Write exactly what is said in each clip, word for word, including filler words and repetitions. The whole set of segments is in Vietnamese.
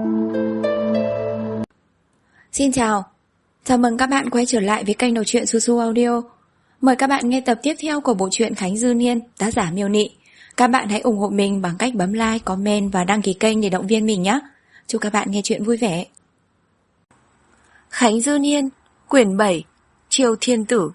Xin chào, chào mừng các bạn quay trở lại với kênh đọc truyện Su Su Audio. Mời các bạn nghe tập tiếp theo của bộ truyện Khánh Dư Niên, tác giả Miêu Nị. Các bạn hãy ủng hộ mình bằng cách bấm like, comment và đăng ký kênh để động viên mình nhé. Chúc các bạn nghe truyện vui vẻ. Khánh Dư Niên, quyển bảy, Triều Thiên Tử.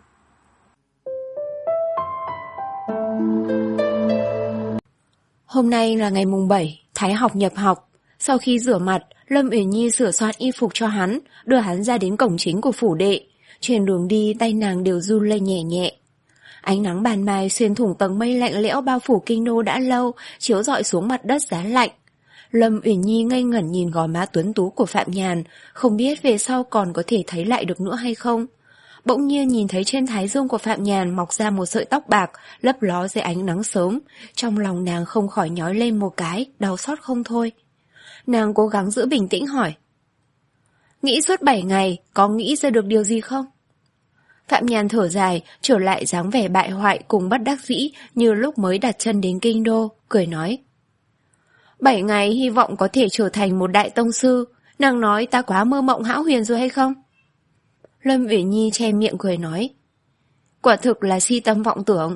Hôm nay là ngày mùng bảy, Thái học nhập học. Sau khi rửa mặt, Lâm Uyển Nhi sửa soạn y phục cho hắn, đưa hắn ra đến cổng chính của phủ đệ. Trên đường đi, tay nàng đều run lên nhẹ nhẹ. Ánh nắng ban mai xuyên thủng tầng mây lạnh lẽo bao phủ kinh đô đã lâu, chiếu rọi xuống mặt đất giá lạnh. Lâm Uyển Nhi ngây ngẩn nhìn gò má tuấn tú của Phạm Nhàn, không biết về sau còn có thể thấy lại được nữa hay không. Bỗng nhiên nhìn thấy trên thái dương của Phạm Nhàn mọc ra một sợi tóc bạc, lấp ló dưới ánh nắng sớm. Trong lòng nàng không khỏi nhói lên một cái, đau xót không thôi. Nàng cố gắng giữ bình tĩnh hỏi: nghĩ suốt bảy ngày, có nghĩ ra được điều gì không? Phạm Nhàn thở dài, trở lại dáng vẻ bại hoại cùng bất đắc dĩ như lúc mới đặt chân đến kinh đô, cười nói: Bảy ngày hy vọng có thể trở thành một đại tông sư, nàng nói ta quá mơ mộng hão huyền rồi hay không? Lâm Uyển Nhi che miệng cười nói: quả thực là si tâm vọng tưởng.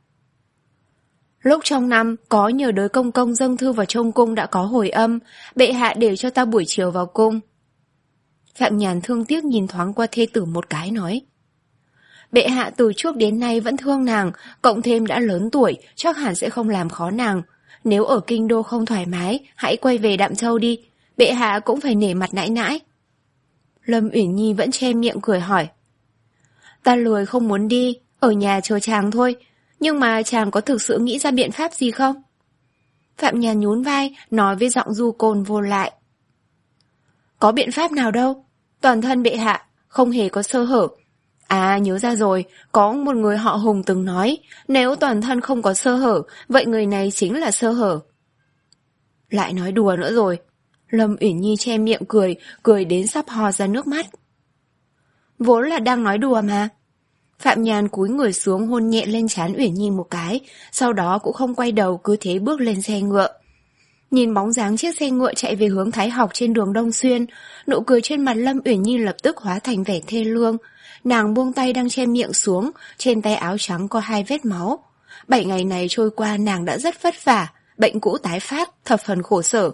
Lúc trong năm, có nhờ đới công công dâng thư vào trong cung đã có hồi âm, bệ hạ để cho ta buổi chiều vào cung. Phạm Nhàn thương tiếc nhìn thoáng qua thê tử một cái nói: bệ hạ từ trước đến nay vẫn thương nàng, cộng thêm đã lớn tuổi, chắc hẳn sẽ không làm khó nàng. Nếu ở kinh đô không thoải mái, hãy quay về Đạm Châu đi, bệ hạ cũng phải nể mặt nãi nãi. Lâm Uyển Nhi vẫn che miệng cười hỏi: ta lười không muốn đi, ở nhà chờ chàng thôi, nhưng mà chàng có thực sự nghĩ ra biện pháp gì không? Phạm Nhàn nhún vai, nói với giọng du côn vô lại: có biện pháp nào đâu, toàn thân bệ hạ, không hề có sơ hở. À nhớ ra rồi, có một người họ Hùng từng nói, nếu toàn thân không có sơ hở, vậy người này chính là sơ hở. Lại nói đùa nữa rồi. Lâm Uyển Nhi che miệng cười, cười đến sắp ho ra nước mắt. Vốn là đang nói đùa mà. Phạm Nhàn cúi người xuống hôn nhẹ lên trán Uyển Nhi một cái, sau đó cũng không quay đầu, cứ thế bước lên xe ngựa. Nhìn bóng dáng chiếc xe ngựa chạy về hướng Thái học trên đường Đông Xuyên, nụ cười trên mặt Lâm Uyển Nhi lập tức hóa thành vẻ thê lương. Nàng buông tay đang che miệng xuống, trên tay áo trắng có hai vết máu. Bảy ngày này trôi qua nàng đã rất vất vả, bệnh cũ tái phát, thập phần khổ sở.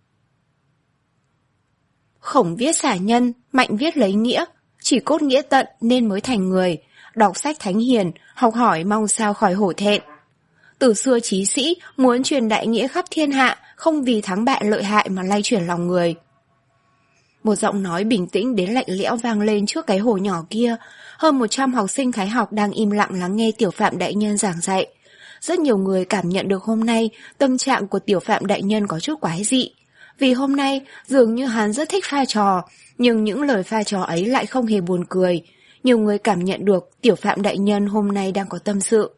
Khổng viết xả nhân, mạnh viết lấy nghĩa, chỉ cốt nghĩa tận nên mới thành người. Đọc sách thánh hiền, học hỏi mong sao khỏi hổ thẹn. Từ xưa chí sĩ muốn truyền đại nghĩa khắp thiên hạ, không vì thắng bại lợi hại mà lay chuyển lòng người. Một giọng nói bình tĩnh đến lạnh lẽo vang lên trước cái hồ nhỏ kia. Hơn một trăm học sinh Thái học đang im lặng lắng nghe Tiểu Phạm đại nhân giảng dạy. Rất nhiều người cảm nhận được hôm nay tâm trạng của Tiểu Phạm đại nhân có chút quái dị. Vì hôm nay dường như hắn rất thích pha trò, nhưng những lời pha trò ấy lại không hề buồn cười. Nhiều người cảm nhận được Tiểu Phạm đại nhân hôm nay đang có tâm sự.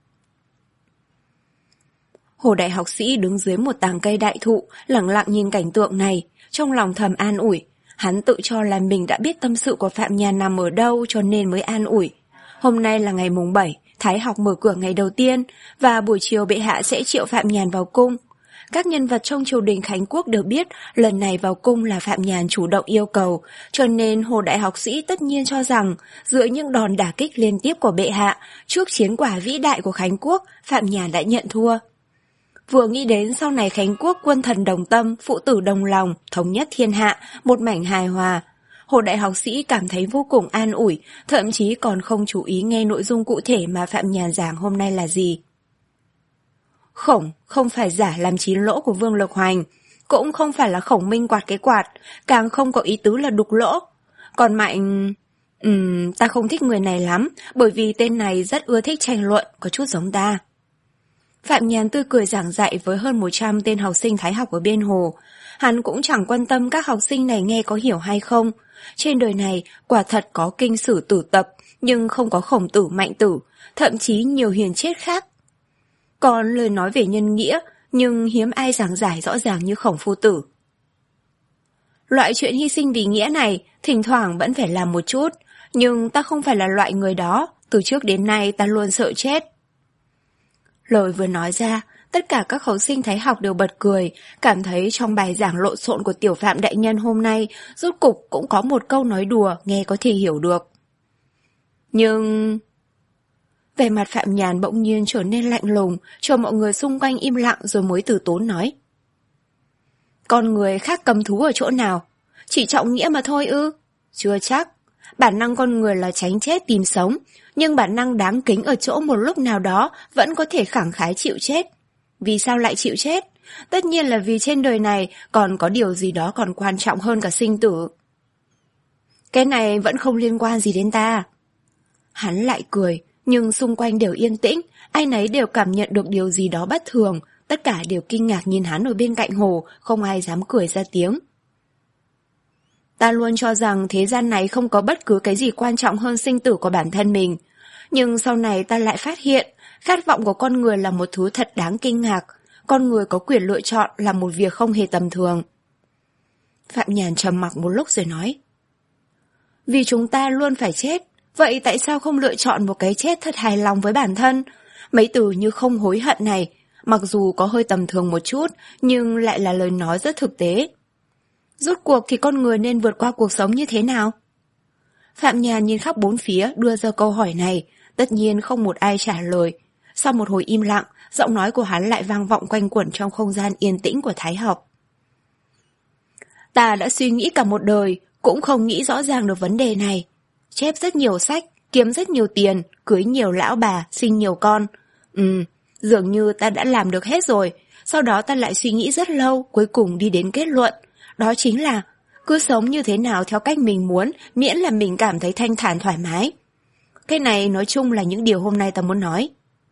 Hồ đại học sĩ đứng dưới một tàng cây đại thụ, lặng lặng nhìn cảnh tượng này, trong lòng thầm an ủi. Hắn tự cho là mình đã biết tâm sự của Phạm Nhàn nằm ở đâu cho nên mới an ủi. Hôm nay là ngày mùng bảy, Thái học mở cửa ngày đầu tiên, và buổi chiều bệ hạ sẽ triệu Phạm Nhàn vào cung. Các nhân vật trong triều đình Khánh Quốc đều biết lần này vào cung là Phạm Nhàn chủ động yêu cầu, cho nên Hồ đại học sĩ tất nhiên cho rằng giữa những đòn đả kích liên tiếp của bệ hạ, trước chiến quả vĩ đại của Khánh Quốc, Phạm Nhàn đã nhận thua. Vừa nghĩ đến sau này Khánh Quốc quân thần đồng tâm, phụ tử đồng lòng, thống nhất thiên hạ, một mảnh hài hòa, Hồ đại học sĩ cảm thấy vô cùng an ủi, thậm chí còn không chú ý nghe nội dung cụ thể mà Phạm Nhàn giảng hôm nay là gì. Khổng không phải giả làm chín lỗ của Vương Lực Hoành, cũng không phải là Khổng Minh quạt cái quạt, càng không có ý tứ là đục lỗ. Còn Mạnh... Ừm, ta không thích người này lắm, bởi vì tên này rất ưa thích tranh luận, có chút giống ta. Phạm Nhàn tươi cười giảng dạy với hơn một trăm tên học sinh Thái học ở bên hồ. Hắn cũng chẳng quan tâm các học sinh này nghe có hiểu hay không. Trên đời này quả thật có kinh sử tử tập, nhưng không có Khổng tử Mạnh tử, thậm chí nhiều hiền triết khác. Còn lời nói về nhân nghĩa, nhưng hiếm ai giảng giải rõ ràng như Khổng phu tử. Loại chuyện hy sinh vì nghĩa này, thỉnh thoảng vẫn phải làm một chút, nhưng ta không phải là loại người đó, từ trước đến nay ta luôn sợ chết. Lời vừa nói ra, Tất cả các học sinh Thái học đều bật cười, cảm thấy trong bài giảng lộn xộn của tiểu Phạm đại nhân hôm nay, rốt cục cũng có một câu nói đùa nghe có thể hiểu được. Nhưng... Vẻ mặt Phạm Nhàn bỗng nhiên trở nên lạnh lùng, cho mọi người xung quanh im lặng rồi mới từ tốn nói. Con người khác cầm thú ở chỗ nào? Chỉ trọng nghĩa mà thôi ư? Chưa chắc. Bản năng con người là tránh chết tìm sống, nhưng bản năng đáng kính ở chỗ một lúc nào đó vẫn có thể khẳng khái chịu chết. Vì sao lại chịu chết? Tất nhiên là vì trên đời này còn có điều gì đó còn quan trọng hơn cả sinh tử. Cái này vẫn không liên quan gì đến ta. Hắn lại cười, nhưng xung quanh đều yên tĩnh, ai nấy đều cảm nhận được điều gì đó bất thường, tất cả đều kinh ngạc nhìn hắn ở bên cạnh hồ, không ai dám cười ra tiếng. Ta luôn cho rằng thế gian này không có bất cứ cái gì quan trọng hơn sinh tử của bản thân mình. Nhưng sau này ta lại phát hiện, khát vọng của con người là một thứ thật đáng kinh ngạc. Con người có quyền lựa chọn là một việc không hề tầm thường. Phạm Nhàn trầm mặc một lúc rồi nói. Vì chúng ta luôn phải chết, vậy tại sao không lựa chọn một cái chết thật hài lòng với bản thân? Mấy từ như không hối hận này, mặc dù có hơi tầm thường một chút, nhưng lại là lời nói rất thực tế. Rốt cuộc thì con người nên vượt qua cuộc sống như thế nào? Phạm Nhàn nhìn khắp bốn phía đưa ra câu hỏi này, tất nhiên không một ai trả lời. Sau một hồi im lặng, giọng nói của hắn lại vang vọng quanh quẩn trong không gian yên tĩnh của Thái học. Ta đã suy nghĩ cả một đời, cũng không nghĩ rõ ràng được vấn đề này. Chép rất nhiều sách, kiếm rất nhiều tiền, cưới nhiều lão bà, sinh nhiều con. Ừ, dường như ta đã làm được hết rồi. Sau đó ta lại suy nghĩ rất lâu, cuối cùng đi đến kết luận. Đó chính là, cứ sống như thế nào theo cách mình muốn, miễn là mình cảm thấy thanh thản thoải mái. Cái này nói chung là những điều hôm nay ta muốn nói.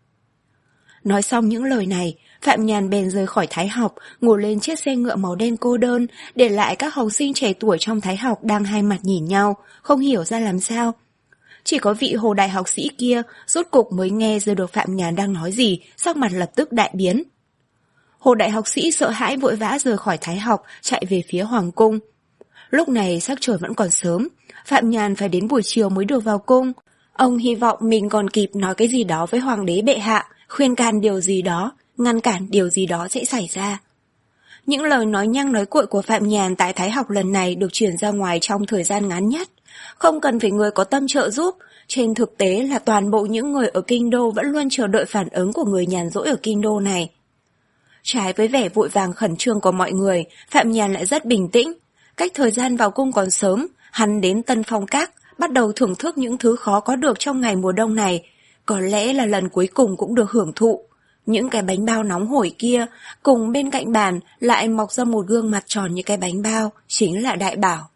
Nói xong những lời này, Phạm Nhàn bèn rời khỏi Thái học, ngồi lên chiếc xe ngựa màu đen cô đơn, để lại các học sinh trẻ tuổi trong Thái học đang hai mặt nhìn nhau, không hiểu ra làm sao. Chỉ có vị Hồ đại học sĩ kia rốt cục mới nghe ra được Phạm Nhàn đang nói gì, sắc mặt lập tức đại biến. Hồ đại học sĩ sợ hãi vội vã rời khỏi Thái học, chạy về phía Hoàng cung. Lúc này sắc trời vẫn còn sớm, Phạm Nhàn phải đến buổi chiều mới được vào cung. Ông hy vọng mình còn kịp nói cái gì đó với Hoàng đế bệ hạ, khuyên can điều gì đó, ngăn cản điều gì đó sẽ xảy ra. Những lời nói nhăng nói cuội của Phạm Nhàn tại Thái học lần này được truyền ra ngoài trong thời gian ngắn nhất. Không cần phải người có tâm trợ giúp, trên thực tế là toàn bộ những người ở kinh đô vẫn luôn chờ đợi phản ứng của người nhàn rỗi ở kinh đô này. Trái với vẻ vội vàng khẩn trương của mọi người, Phạm Nhàn lại rất bình tĩnh. Cách thời gian vào cung còn sớm, hắn đến Tân Phong Các, bắt đầu thưởng thức những thứ khó có được trong ngày mùa đông này. Có lẽ là lần cuối cùng cũng được hưởng thụ. Những cái bánh bao nóng hổi kia, cùng bên cạnh bàn lại mọc ra một gương mặt tròn như cái bánh bao, chính là Đại Bảo.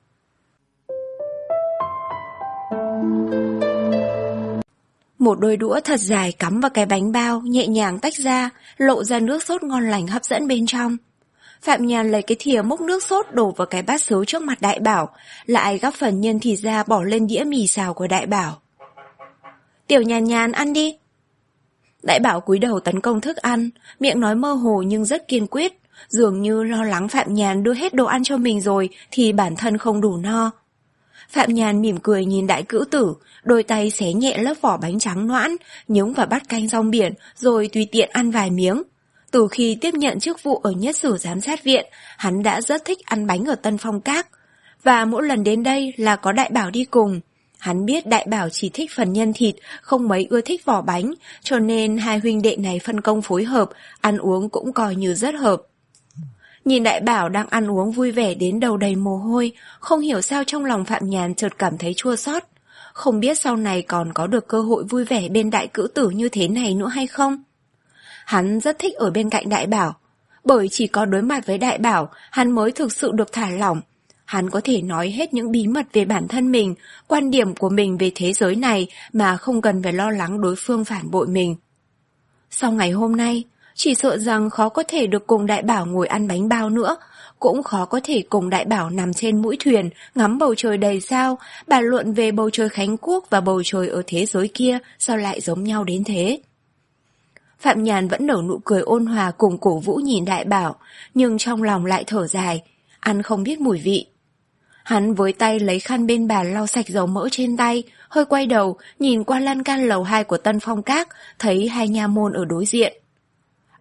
Một đôi đũa thật dài cắm vào cái bánh bao, nhẹ nhàng tách ra, lộ ra nước sốt ngon lành hấp dẫn bên trong. Phạm Nhàn lấy cái thìa múc nước sốt đổ vào cái bát sứ trước mặt Đại Bảo, lại gắp phần nhân thịt ra bỏ lên đĩa mì xào của Đại Bảo. Tiểu Nhàn Nhàn ăn đi. Đại Bảo cúi đầu tấn công thức ăn, miệng nói mơ hồ nhưng rất kiên quyết, dường như lo lắng Phạm Nhàn đưa hết đồ ăn cho mình rồi thì bản thân không đủ no. Phạm Nhàn mỉm cười nhìn Đại Cữu Tử, đôi tay xé nhẹ lớp vỏ bánh trắng noãn, nhúng vào bát canh rong biển rồi tùy tiện ăn vài miếng. Từ khi tiếp nhận chức vụ ở Nhất Sử Giám sát viện, hắn đã rất thích ăn bánh ở Tân Phong Các, và mỗi lần đến đây là có Đại Bảo đi cùng. Hắn biết Đại Bảo chỉ thích phần nhân thịt, không mấy ưa thích vỏ bánh, cho nên hai huynh đệ này phân công phối hợp, ăn uống cũng coi như rất hợp. Nhìn Đại Bảo đang ăn uống vui vẻ đến đầu đầy mồ hôi, không hiểu sao trong lòng Phạm Nhàn chợt cảm thấy chua xót. Không biết sau này còn có được cơ hội vui vẻ bên Đại Cữu Tử như thế này nữa hay không? Hắn rất thích ở bên cạnh Đại Bảo, bởi chỉ có đối mặt với Đại Bảo, hắn mới thực sự được thả lỏng. Hắn có thể nói hết những bí mật về bản thân mình, quan điểm của mình về thế giới này mà không cần phải lo lắng đối phương phản bội mình. Sau ngày hôm nay, chỉ sợ rằng khó có thể được cùng Đại Bảo ngồi ăn bánh bao nữa, cũng khó có thể cùng Đại Bảo nằm trên mũi thuyền, ngắm bầu trời đầy sao, bàn luận về bầu trời Khánh Quốc và bầu trời ở thế giới kia sao lại giống nhau đến thế. Phạm Nhàn vẫn nở nụ cười ôn hòa cùng cổ vũ nhìn Đại Bảo, nhưng trong lòng lại thở dài, ăn không biết mùi vị. Hắn với tay lấy khăn bên bàn lau sạch dầu mỡ trên tay, hơi quay đầu, nhìn qua lan can lầu hai của Tân Phong Các, thấy hai nha môn ở đối diện.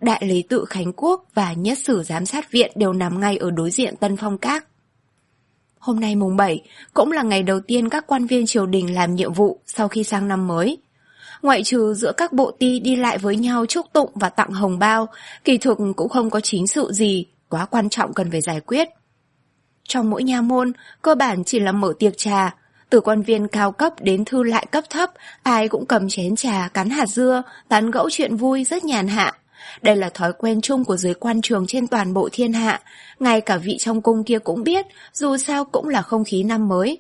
Đại lý tự Khánh Quốc và Nhất Sử Giám sát viện đều nằm ngay ở đối diện Tân Phong Các. Hôm nay mùng bảy cũng là ngày đầu tiên các quan viên triều đình làm nhiệm vụ sau khi sang năm mới. Ngoại trừ giữa các bộ ty đi lại với nhau chúc tụng và tặng hồng bao, kỳ thực cũng không có chính sự gì quá quan trọng cần phải giải quyết. Trong mỗi nha môn, cơ bản chỉ là mở tiệc trà, từ quan viên cao cấp đến thư lại cấp thấp, ai cũng cầm chén trà, cắn hạt dưa, tán gẫu chuyện vui rất nhàn hạ. Đây là thói quen chung của giới quan trường trên toàn bộ thiên hạ, ngay cả vị trong cung kia cũng biết, dù sao cũng là không khí năm mới.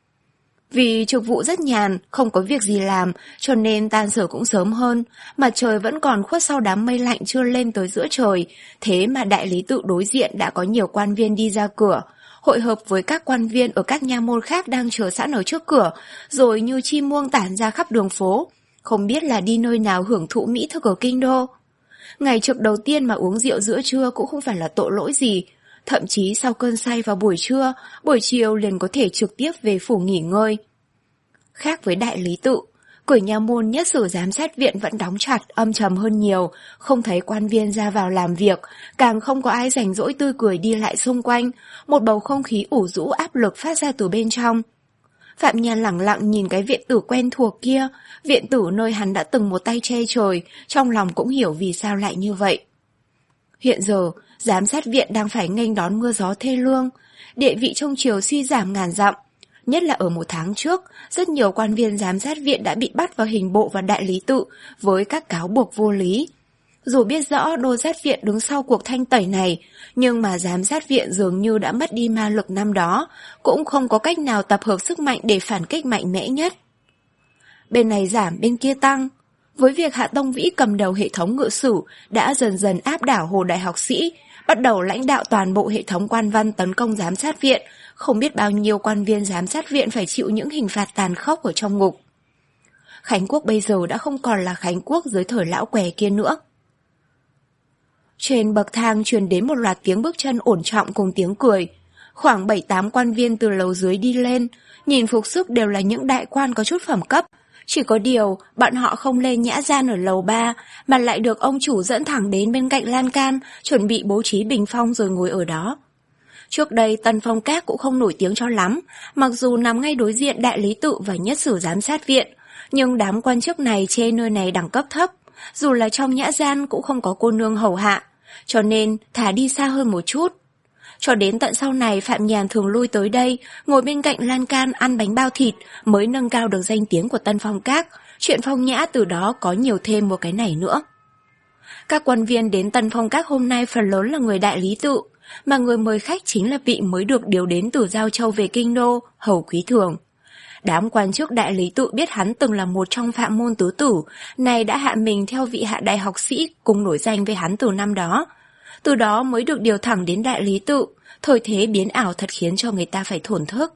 Vì trực vụ rất nhàn, không có việc gì làm, cho nên tan sở cũng sớm hơn, mặt trời vẫn còn khuất sau đám mây lạnh chưa lên tới giữa trời, thế mà đại lý tự đối diện đã có nhiều quan viên đi ra cửa, hội hợp với các quan viên ở các nha môn khác đang chờ sẵn ở trước cửa, rồi như chim muông tản ra khắp đường phố, không biết là đi nơi nào hưởng thụ mỹ thực ở kinh đô. Ngày trực đầu tiên mà uống rượu giữa trưa cũng không phải là tội lỗi gì, thậm chí sau cơn say vào buổi trưa, buổi chiều liền có thể trực tiếp về phủ nghỉ ngơi. Khác với đại lý tự, cửa nha môn Nhất Sử Giám sát viện vẫn đóng chặt, âm trầm hơn nhiều, không thấy quan viên ra vào làm việc, càng không có ai rảnh rỗi tươi cười đi lại xung quanh, một bầu không khí ủ rũ áp lực phát ra từ bên trong. Phạm Nhan lẳng lặng nhìn cái viện tử quen thuộc kia, viện tử nơi hắn đã từng một tay che trời, trong lòng cũng hiểu vì sao lại như vậy. Hiện giờ, giám sát viện đang phải nghênh đón mưa gió thê lương, địa vị trong triều suy giảm ngàn dặm. Nhất là ở một tháng trước, rất nhiều quan viên giám sát viện đã bị bắt vào hình bộ và đại lý tự với các cáo buộc vô lý. Dù biết rõ đô sát viện đứng sau cuộc thanh tẩy này, nhưng mà giám sát viện dường như đã mất đi ma lực năm đó, cũng không có cách nào tập hợp sức mạnh để phản kích mạnh mẽ nhất. Bên này giảm, bên kia tăng. Với việc Hạ Tông Vĩ cầm đầu hệ thống ngự sử đã dần dần áp đảo hồ đại học sĩ, bắt đầu lãnh đạo toàn bộ hệ thống quan văn tấn công giám sát viện, không biết bao nhiêu quan viên giám sát viện phải chịu những hình phạt tàn khốc ở trong ngục. Khánh Quốc bây giờ đã không còn là Khánh Quốc dưới thời lão què kia nữa. Trên bậc thang truyền đến một loạt tiếng bước chân ổn trọng cùng tiếng cười. Khoảng bảy tám quan viên từ lầu dưới đi lên, nhìn phục sức đều là những đại quan có chút phẩm cấp. Chỉ có điều, bọn họ không lên nhã gian ở lầu ba, mà lại được ông chủ dẫn thẳng đến bên cạnh lan can, chuẩn bị bố trí bình phong rồi ngồi ở đó. Trước đây Tân Phong Các cũng không nổi tiếng cho lắm, mặc dù nằm ngay đối diện đại lý tự và Nhất Sử Giám sát viện, nhưng đám quan chức này chê nơi này đẳng cấp thấp, dù là trong nhã gian cũng không có cô nương hầu hạ, cho nên thả đi xa hơn một chút. Cho đến tận sau này Phạm Nhàn thường lui tới đây, ngồi bên cạnh lan can ăn bánh bao thịt mới nâng cao được danh tiếng của Tân Phong Các, chuyện phong nhã từ đó có nhiều thêm một cái này nữa. Các quan viên đến Tân Phong Các hôm nay phần lớn là người đại lý tự, mà người mời khách chính là vị mới được điều đến từ Giao Châu về Kinh Đô, Hầu Quý Thường. Đám quan chức đại lý tự biết hắn từng là một trong phạm môn tứ tử, này đã hạ mình theo vị hạ đại học sĩ cùng nổi danh với hắn từ năm đó. Từ đó mới được điều thẳng đến đại lý tự, thời thế biến ảo thật khiến cho người ta phải thổn thức.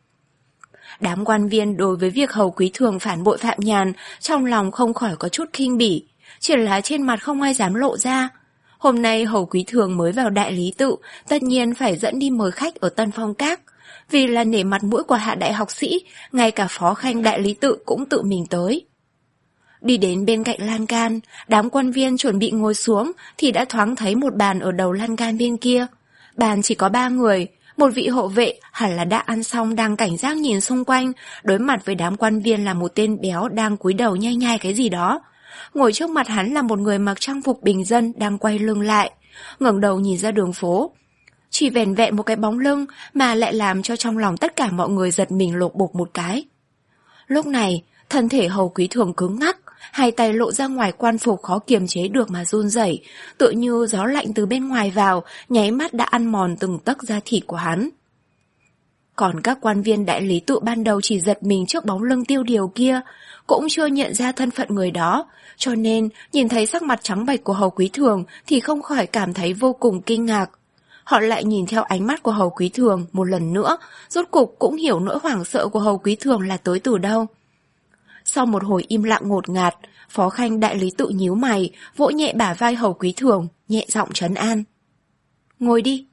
Đám quan viên đối với việc Hầu Quý Thường phản bội Phạm Nhàn trong lòng không khỏi có chút khinh bỉ, chỉ là trên mặt không ai dám lộ ra. Hôm nay Hầu Quý Thường mới vào đại lý tự, tất nhiên phải dẫn đi mời khách ở Tân Phong Các. Vì là nể mặt mũi của hạ đại học sĩ, ngay cả phó khanh đại lý tự cũng tự mình tới. Đi đến bên cạnh lan can, đám quan viên chuẩn bị ngồi xuống thì đã thoáng thấy một bàn ở đầu lan can bên kia. Bàn chỉ có ba người, một vị hộ vệ hẳn là đã ăn xong đang cảnh giác nhìn xung quanh, đối mặt với đám quan viên là một tên béo đang cúi đầu nhai nhai cái gì đó. Ngồi trước mặt hắn là một người mặc trang phục bình dân đang quay lưng lại, ngẩng đầu nhìn ra đường phố. Chỉ vẻn vẹn một cái bóng lưng mà lại làm cho trong lòng tất cả mọi người giật mình lột bột một cái. Lúc này, thân thể Hầu Quý Thường cứng ngắc, hai tay lộ ra ngoài quan phục khó kiềm chế được mà run rẩy, tựa như gió lạnh từ bên ngoài vào, nháy mắt đã ăn mòn từng tấc da thịt của hắn. Còn các quan viên đại lý tự ban đầu chỉ giật mình trước bóng lưng tiêu điều kia, cũng chưa nhận ra thân phận người đó, cho nên nhìn thấy sắc mặt trắng bệch của Hầu Quý Thường thì không khỏi cảm thấy vô cùng kinh ngạc. Họ lại nhìn theo ánh mắt của Hầu Quý Thường một lần nữa, rốt cục cũng hiểu nỗi hoảng sợ của Hầu Quý Thường là tới từ đâu. Sau một hồi im lặng ngột ngạt, phó khanh đại lý tự nhíu mày, vỗ nhẹ bả vai Hầu Quý Thường, nhẹ giọng trấn an. Ngồi đi.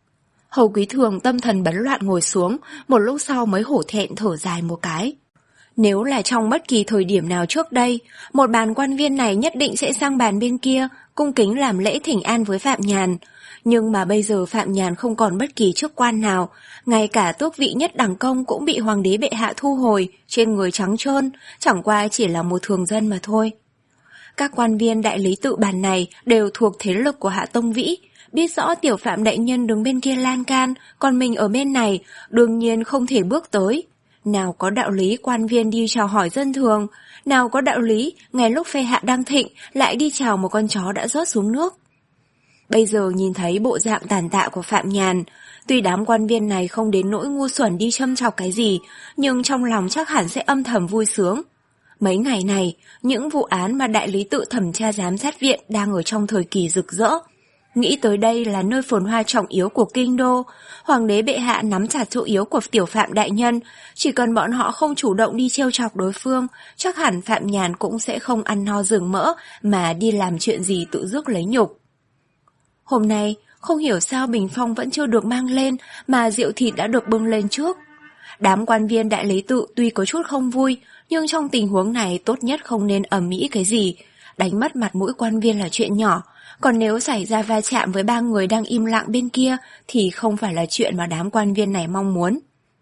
Hầu Quý Thường tâm thần bấn loạn ngồi xuống, một lúc sau mới hổ thẹn thở dài một cái. Nếu là trong bất kỳ thời điểm nào trước đây, một bàn quan viên này nhất định sẽ sang bàn bên kia, cung kính làm lễ thỉnh an với Phạm Nhàn. Nhưng mà bây giờ Phạm Nhàn không còn bất kỳ chức quan nào, ngay cả tước vị nhất đẳng công cũng bị hoàng đế bệ hạ thu hồi, trên người trắng trơn, chẳng qua chỉ là một thường dân mà thôi. Các quan viên đại lý tự bàn này đều thuộc thế lực của Hạ Tông Vĩ, biết rõ tiểu Phạm đại nhân đứng bên kia lan can, còn mình ở bên này, đương nhiên không thể bước tới. Nào có đạo lý quan viên đi chào hỏi dân thường, nào có đạo lý ngay lúc phê hạ đang thịnh lại đi chào một con chó đã rớt xuống nước. Bây giờ nhìn thấy bộ dạng tàn tạ của Phạm Nhàn, tuy đám quan viên này không đến nỗi ngu xuẩn đi châm chọc cái gì, nhưng trong lòng chắc hẳn sẽ âm thầm vui sướng. Mấy ngày này, những vụ án mà đại lý tự thẩm tra giám sát viện đang ở trong thời kỳ rực rỡ. Nghĩ tới đây là nơi phồn hoa trọng yếu của kinh đô, hoàng đế bệ hạ nắm chặt chỗ yếu của tiểu Phạm đại nhân, chỉ cần bọn họ không chủ động đi trêu chọc đối phương, chắc hẳn Phạm Nhàn cũng sẽ không ăn no rừng mỡ mà đi làm chuyện gì tự rước lấy nhục. Hôm nay, không hiểu sao bình phong vẫn chưa được mang lên mà rượu thịt đã được bưng lên trước. Đám quan viên đại lý tự tuy có chút không vui, nhưng trong tình huống này tốt nhất không nên ầm ĩ cái gì. Đánh mất mặt mũi quan viên là chuyện nhỏ, còn nếu xảy ra va chạm với ba người đang im lặng bên kia thì không phải là chuyện mà đám quan viên này mong muốn.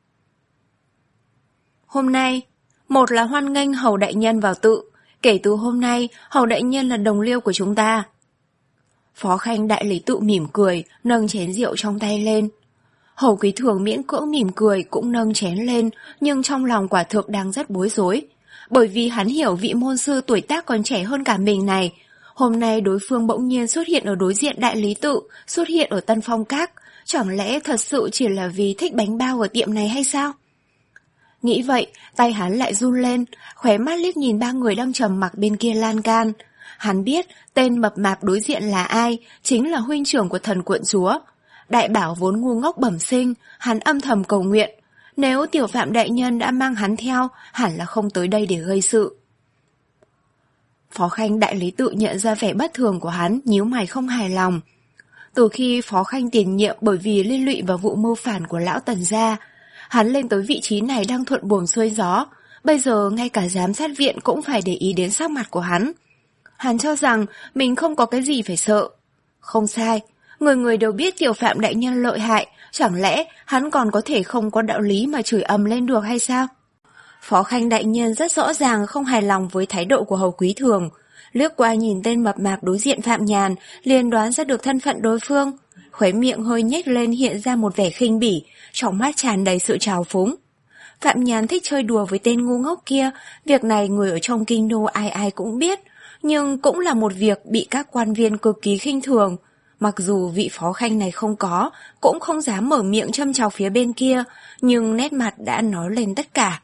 Hôm nay, một là hoan nghênh hầu đại nhân vào tự, kể từ hôm nay hầu đại nhân là đồng liêu của chúng ta. Phó khanh đại lý tự mỉm cười, nâng chén rượu trong tay lên. Hầu Quý Thường miễn cưỡng mỉm cười cũng nâng chén lên, nhưng trong lòng quả thực đang rất bối rối. Bởi vì hắn hiểu vị môn sư tuổi tác còn trẻ hơn cả mình này. Hôm nay đối phương bỗng nhiên xuất hiện ở đối diện đại lý tự, xuất hiện ở Tân Phong Các. Chẳng lẽ thật sự chỉ là vì thích bánh bao ở tiệm này hay sao? Nghĩ vậy, tay hắn lại run lên, khóe mắt liếc nhìn ba người đang trầm mặc bên kia lan can. Hắn biết tên mập mạp đối diện là ai, chính là huynh trưởng của thần quận chúa. Đại bảo vốn ngu ngốc bẩm sinh, hắn âm thầm cầu nguyện. Nếu tiểu Phạm đại nhân đã mang hắn theo, hẳn là không tới đây để gây sự. Phó khanh đại lý tự nhận ra vẻ bất thường của hắn, nhíu mày không hài lòng. Từ khi phó khanh tiền nhiệm bởi vì liên lụy vào vụ mưu phản của lão Tần gia, hắn lên tới vị trí này đang thuận buồm xuôi gió. Bây giờ ngay cả giám sát viện cũng phải để ý đến sắc mặt của hắn. Hắn cho rằng mình không có cái gì phải sợ. Không sai, người người đều biết tiểu Phạm đại nhân lợi hại, chẳng lẽ hắn còn có thể không có đạo lý mà chửi ầm lên được hay sao? Phó khanh đại nhân rất rõ ràng không hài lòng với thái độ của hầu Quý Thường. Liếc qua nhìn tên mập mạp đối diện Phạm Nhàn, liền đoán ra được thân phận đối phương. Khóe miệng hơi nhếch lên hiện ra một vẻ khinh bỉ, trong mắt tràn đầy sự trào phúng. Phạm Nhàn thích chơi đùa với tên ngu ngốc kia, việc này người ở trong kinh đô ai ai cũng biết, nhưng cũng là một việc bị các quan viên cực kỳ khinh thường. Mặc dù vị phó khanh này không có, cũng không dám mở miệng châm chọc phía bên kia, nhưng nét mặt đã nói lên tất cả.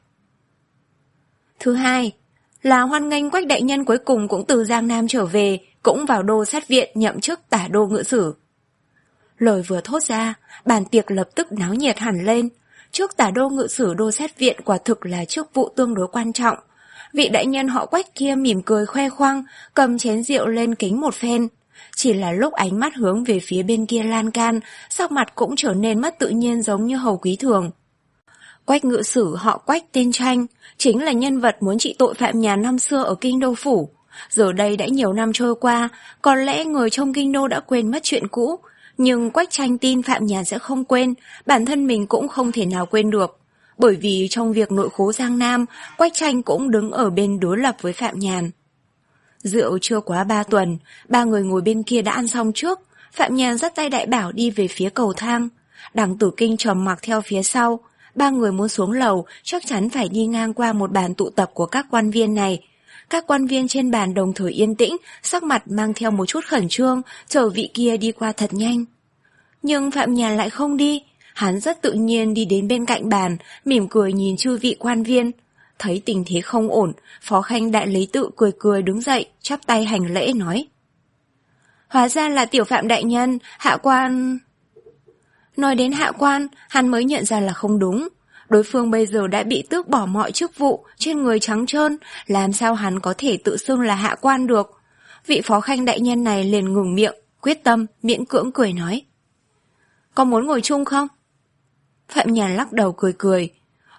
Thứ hai, là hoan nghênh Quách đại nhân cuối cùng cũng từ Giang Nam trở về, cũng vào đô sát viện nhậm chức tả đô ngự sử. Lời vừa thốt ra, bàn tiệc lập tức náo nhiệt hẳn lên. Trước tả đô ngự sử đô sát viện quả thực là chức vụ tương đối quan trọng. Vị đại nhân họ Quách kia mỉm cười khoe khoang, cầm chén rượu lên kính một phen. Chỉ là lúc ánh mắt hướng về phía bên kia lan can, sắc mặt cũng trở nên mất tự nhiên giống như hầu Quý Thường. Quách ngự sử họ Quách tên Tranh, chính là nhân vật muốn trị tội Phạm Nhàn năm xưa ở kinh đô phủ. Giờ đây đã nhiều năm trôi qua, có lẽ người trong kinh đô đã quên mất chuyện cũ, nhưng Quách Tranh tin Phạm Nhàn sẽ không quên, bản thân mình cũng không thể nào quên được. Bởi vì trong việc nội khố Giang Nam, Quách Tranh cũng đứng ở bên đối lập với Phạm Nhàn. Rượu chưa quá ba tuần, ba người ngồi bên kia đã ăn xong trước. Phạm Nhàn dắt tay đại bảo đi về phía cầu thang. Đằng Tử Kinh trầm mặc theo phía sau. Ba người muốn xuống lầu, chắc chắn phải đi ngang qua một bàn tụ tập của các quan viên này. Các quan viên trên bàn đồng thời yên tĩnh, sắc mặt mang theo một chút khẩn trương, chờ vị kia đi qua thật nhanh. Nhưng Phạm Nhàn lại không đi. Hắn rất tự nhiên đi đến bên cạnh bàn, mỉm cười nhìn chư vị quan viên. Thấy tình thế không ổn, phó khanh đại lý tự cười cười đứng dậy, chắp tay hành lễ nói. Hóa ra là tiểu Phạm đại nhân, hạ quan... Nói đến hạ quan, hắn mới nhận ra là không đúng. Đối phương bây giờ đã bị tước bỏ mọi chức vụ, trên người trắng trơn, làm sao hắn có thể tự xưng là hạ quan được. Vị phó khanh đại nhân này liền ngừng miệng, quyết tâm, miễn cưỡng cười nói. Có muốn ngồi chung không? Phạm Nhàn lắc đầu cười cười.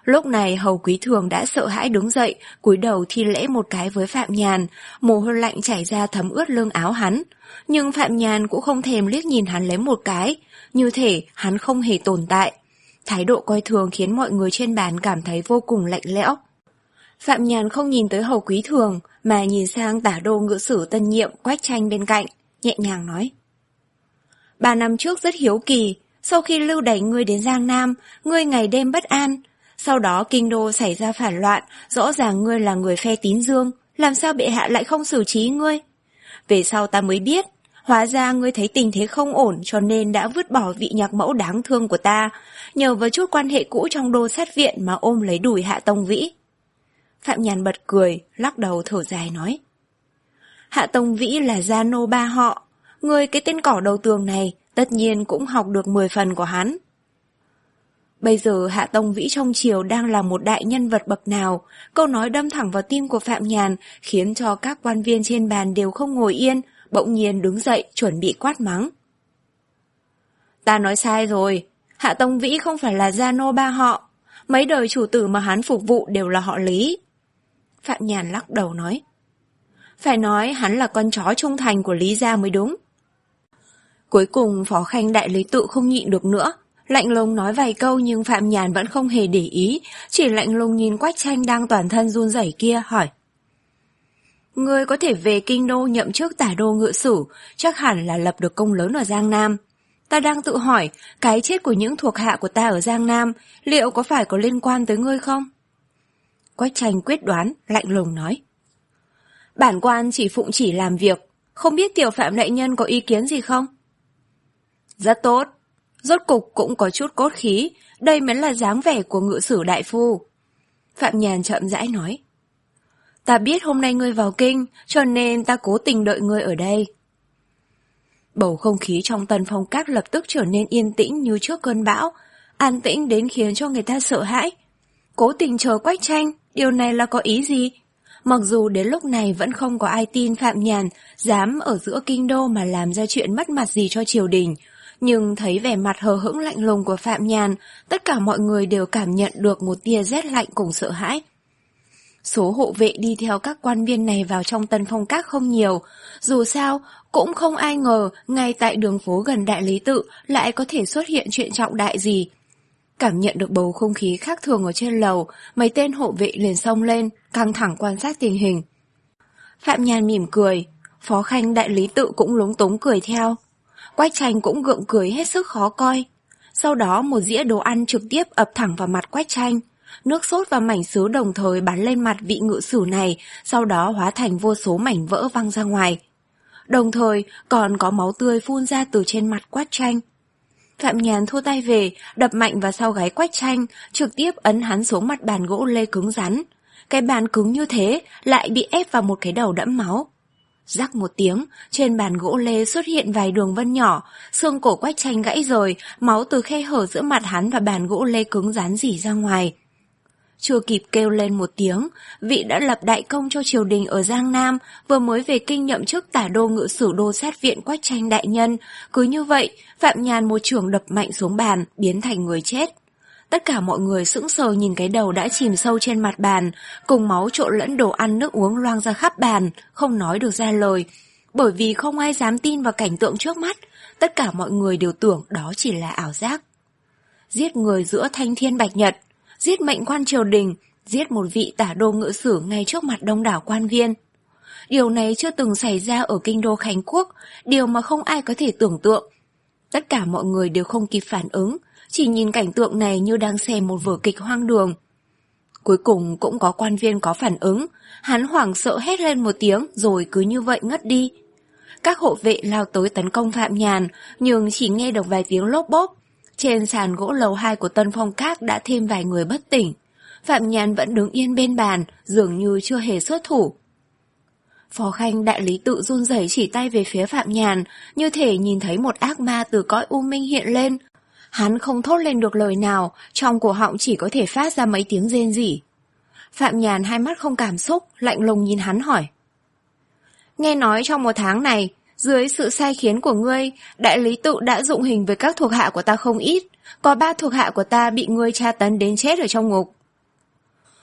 Lúc này Hầu Quý Thường đã sợ hãi đứng dậy, cúi đầu thi lễ một cái với Phạm Nhàn, mồ hôi lạnh chảy ra thấm ướt lưng áo hắn. Nhưng Phạm Nhàn cũng không thèm liếc nhìn hắn lấy một cái, như thể hắn không hề tồn tại. Thái độ coi thường khiến mọi người trên bàn cảm thấy vô cùng lạnh lẽo. Phạm Nhàn không nhìn tới Hầu Quý Thường, mà nhìn sang tả đô ngự sử tân nhiệm Quách Tranh bên cạnh, nhẹ nhàng nói. Ba năm trước rất hiếu kỳ, sau khi lưu đày ngươi đến Giang Nam, ngươi ngày đêm bất an. Sau đó kinh đô xảy ra phản loạn, rõ ràng ngươi là người phe Tín Dương, làm sao bệ hạ lại không xử trí ngươi? Về sau ta mới biết, hóa ra ngươi thấy tình thế không ổn cho nên đã vứt bỏ vị nhạc mẫu đáng thương của ta, nhờ vào chút quan hệ cũ trong đô sát viện mà ôm lấy đùi Hạ Tông Vĩ. Phạm Nhàn bật cười, lắc đầu thở dài nói. Hạ Tông Vĩ là gia nô ba họ, ngươi cái tên cỏ đầu tường này tất nhiên cũng học được mười phần của hắn. Bây giờ Hạ Tông Vĩ trong triều đang là một đại nhân vật bậc nào, câu nói đâm thẳng vào tim của Phạm Nhàn khiến cho các quan viên trên bàn đều không ngồi yên, bỗng nhiên đứng dậy chuẩn bị quát mắng. Ta nói sai rồi, Hạ Tông Vĩ không phải là gia nô ba họ, mấy đời chủ tử mà hắn phục vụ đều là họ Lý. Phạm Nhàn lắc đầu nói. Phải nói hắn là con chó trung thành của Lý gia mới đúng. Cuối cùng Phó Khanh đại lý tự không nhịn được nữa, lạnh lùng nói vài câu nhưng Phạm Nhàn vẫn không hề để ý, chỉ lạnh lùng nhìn Quách Tranh đang toàn thân run rẩy kia hỏi. Ngươi có thể về kinh đô nhậm chức tả đô ngự sử, chắc hẳn là lập được công lớn ở Giang Nam. Ta đang tự hỏi, cái chết của những thuộc hạ của ta ở Giang Nam, liệu có phải có liên quan tới ngươi không? Quách Tranh quyết đoán, lạnh lùng nói. Bản quan chỉ phụng chỉ làm việc, không biết tiểu Phạm đại nhân có ý kiến gì không? Rất tốt, rốt cục cũng có chút cốt khí, đây mới là dáng vẻ của ngự sử đại phu. Phạm Nhàn chậm rãi nói. Ta biết hôm nay ngươi vào kinh, cho nên ta cố tình đợi ngươi ở đây. Bầu không khí trong Tân Phong Các lập tức trở nên yên tĩnh như trước cơn bão, an tĩnh đến khiến cho người ta sợ hãi. Cố tình chờ Quách Tranh, điều này là có ý gì? Mặc dù đến lúc này vẫn không có ai tin Phạm Nhàn dám ở giữa kinh đô mà làm ra chuyện mất mặt gì cho triều đình, nhưng thấy vẻ mặt hờ hững lạnh lùng của Phạm Nhàn, tất cả mọi người đều cảm nhận được một tia rét lạnh cùng sợ hãi. Số hộ vệ đi theo các quan viên này vào trong Tân Phong Các không nhiều, dù sao cũng không ai ngờ ngay tại đường phố gần đại lý tự lại có thể xuất hiện chuyện trọng đại gì. Cảm nhận được bầu không khí khác thường ở trên lầu, mấy tên hộ vệ liền xông lên, căng thẳng quan sát tình hình. Phạm Nhàn mỉm cười, Phó Khanh đại lý tự cũng lúng túng cười theo. Quách Tranh cũng gượng cười hết sức khó coi. Sau đó một dĩa đồ ăn trực tiếp ập thẳng vào mặt Quách Tranh. Nước sốt và mảnh sứ đồng thời bắn lên mặt vị ngự sử này, sau đó hóa thành vô số mảnh vỡ văng ra ngoài. Đồng thời còn có máu tươi phun ra từ trên mặt Quách Tranh. Phạm Nhàn thua tay về, đập mạnh vào sau gáy Quách Tranh, trực tiếp ấn hắn xuống mặt bàn gỗ lê cứng rắn. Cái bàn cứng như thế lại bị ép vào một cái đầu đẫm máu. Rắc một tiếng, trên bàn gỗ lê xuất hiện vài đường vân nhỏ, xương cổ Quách Tranh gãy rời, máu từ khe hở giữa mặt hắn và bàn gỗ lê cứng rắn rỉ ra ngoài. Chưa kịp kêu lên một tiếng, vị đã lập đại công cho triều đình ở Giang Nam, vừa mới về kinh nhậm chức tả đô ngự sử đô sát viện Quách Tranh đại nhân, cứ như vậy, Phạm Nhàn một chưởng đập mạnh xuống bàn, biến thành người chết. Tất cả mọi người sững sờ nhìn cái đầu đã chìm sâu trên mặt bàn, cùng máu trộn lẫn đồ ăn nước uống loang ra khắp bàn, không nói được ra lời. Bởi vì không ai dám tin vào cảnh tượng trước mắt, tất cả mọi người đều tưởng đó chỉ là ảo giác. Giết người giữa thanh thiên bạch nhật, giết mệnh quan triều đình, giết một vị tả đô ngự sử ngay trước mặt đông đảo quan viên. Điều này chưa từng xảy ra ở kinh đô Khánh Quốc, điều mà không ai có thể tưởng tượng. Tất cả mọi người đều không kịp phản ứng, chỉ nhìn cảnh tượng này như đang xem một vở kịch hoang đường. Cuối cùng cũng có quan viên có phản ứng, hắn hoảng sợ hét lên một tiếng rồi cứ như vậy ngất đi. Các hộ vệ lao tới tấn công Phạm Nhàn, nhưng chỉ nghe được vài tiếng lốp bốp. Trên sàn gỗ lầu hai của Tân Phong Các đã thêm vài người bất tỉnh. Phạm Nhàn vẫn đứng yên bên bàn, dường như chưa hề xuất thủ. Phó Khanh đại lý tự run rẩy chỉ tay về phía Phạm Nhàn, như thể nhìn thấy một ác ma từ cõi u minh hiện lên. Hắn không thốt lên được lời nào, trong cổ họng chỉ có thể phát ra mấy tiếng rên rỉ. Phạm Nhàn hai mắt không cảm xúc, lạnh lùng nhìn hắn hỏi. Nghe nói trong một tháng này, dưới sự sai khiến của ngươi, đại lý tự đã dụng hình với các thuộc hạ của ta không ít. Có ba thuộc hạ của ta bị ngươi tra tấn đến chết ở trong ngục.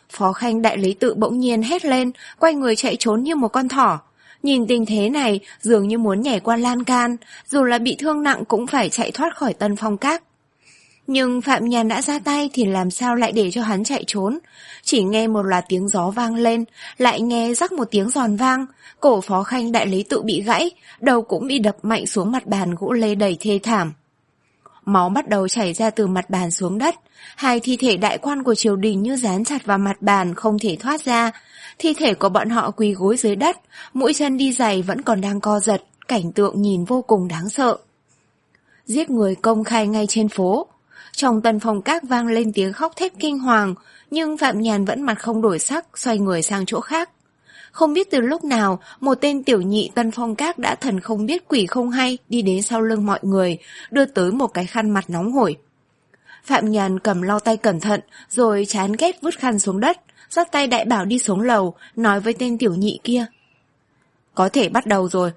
Phó Khanh đại lý tự bỗng nhiên hét lên, quay người chạy trốn như một con thỏ. Nhìn tình thế này, dường như muốn nhảy qua lan can, dù là bị thương nặng cũng phải chạy thoát khỏi Tân Phong Các. Nhưng Phạm Nhàn đã ra tay thì làm sao lại để cho hắn chạy trốn. Chỉ nghe một loạt tiếng gió vang lên, lại nghe rắc một tiếng giòn vang, cổ Phó Khanh đại lý tự bị gãy, đầu cũng bị đập mạnh xuống mặt bàn gỗ lê đầy thê thảm. Máu bắt đầu chảy ra từ mặt bàn xuống đất, hai thi thể đại quan của triều đình như dán chặt vào mặt bàn không thể thoát ra. Thi thể của bọn họ quỳ gối dưới đất, mũi chân đi giày vẫn còn đang co giật, cảnh tượng nhìn vô cùng đáng sợ. Giết người công khai ngay trên phố. Trong Tân Phong Các vang lên tiếng khóc thét kinh hoàng, nhưng Phạm Nhàn vẫn mặt không đổi sắc, xoay người sang chỗ khác. Không biết từ lúc nào, một tên tiểu nhị Tân Phong Các đã thần không biết quỷ không hay đi đến sau lưng mọi người, đưa tới một cái khăn mặt nóng hổi. Phạm Nhàn cầm lau tay cẩn thận, rồi chán ghét vứt khăn xuống đất, dắt tay đại bảo đi xuống lầu, nói với tên tiểu nhị kia. Có thể bắt đầu rồi.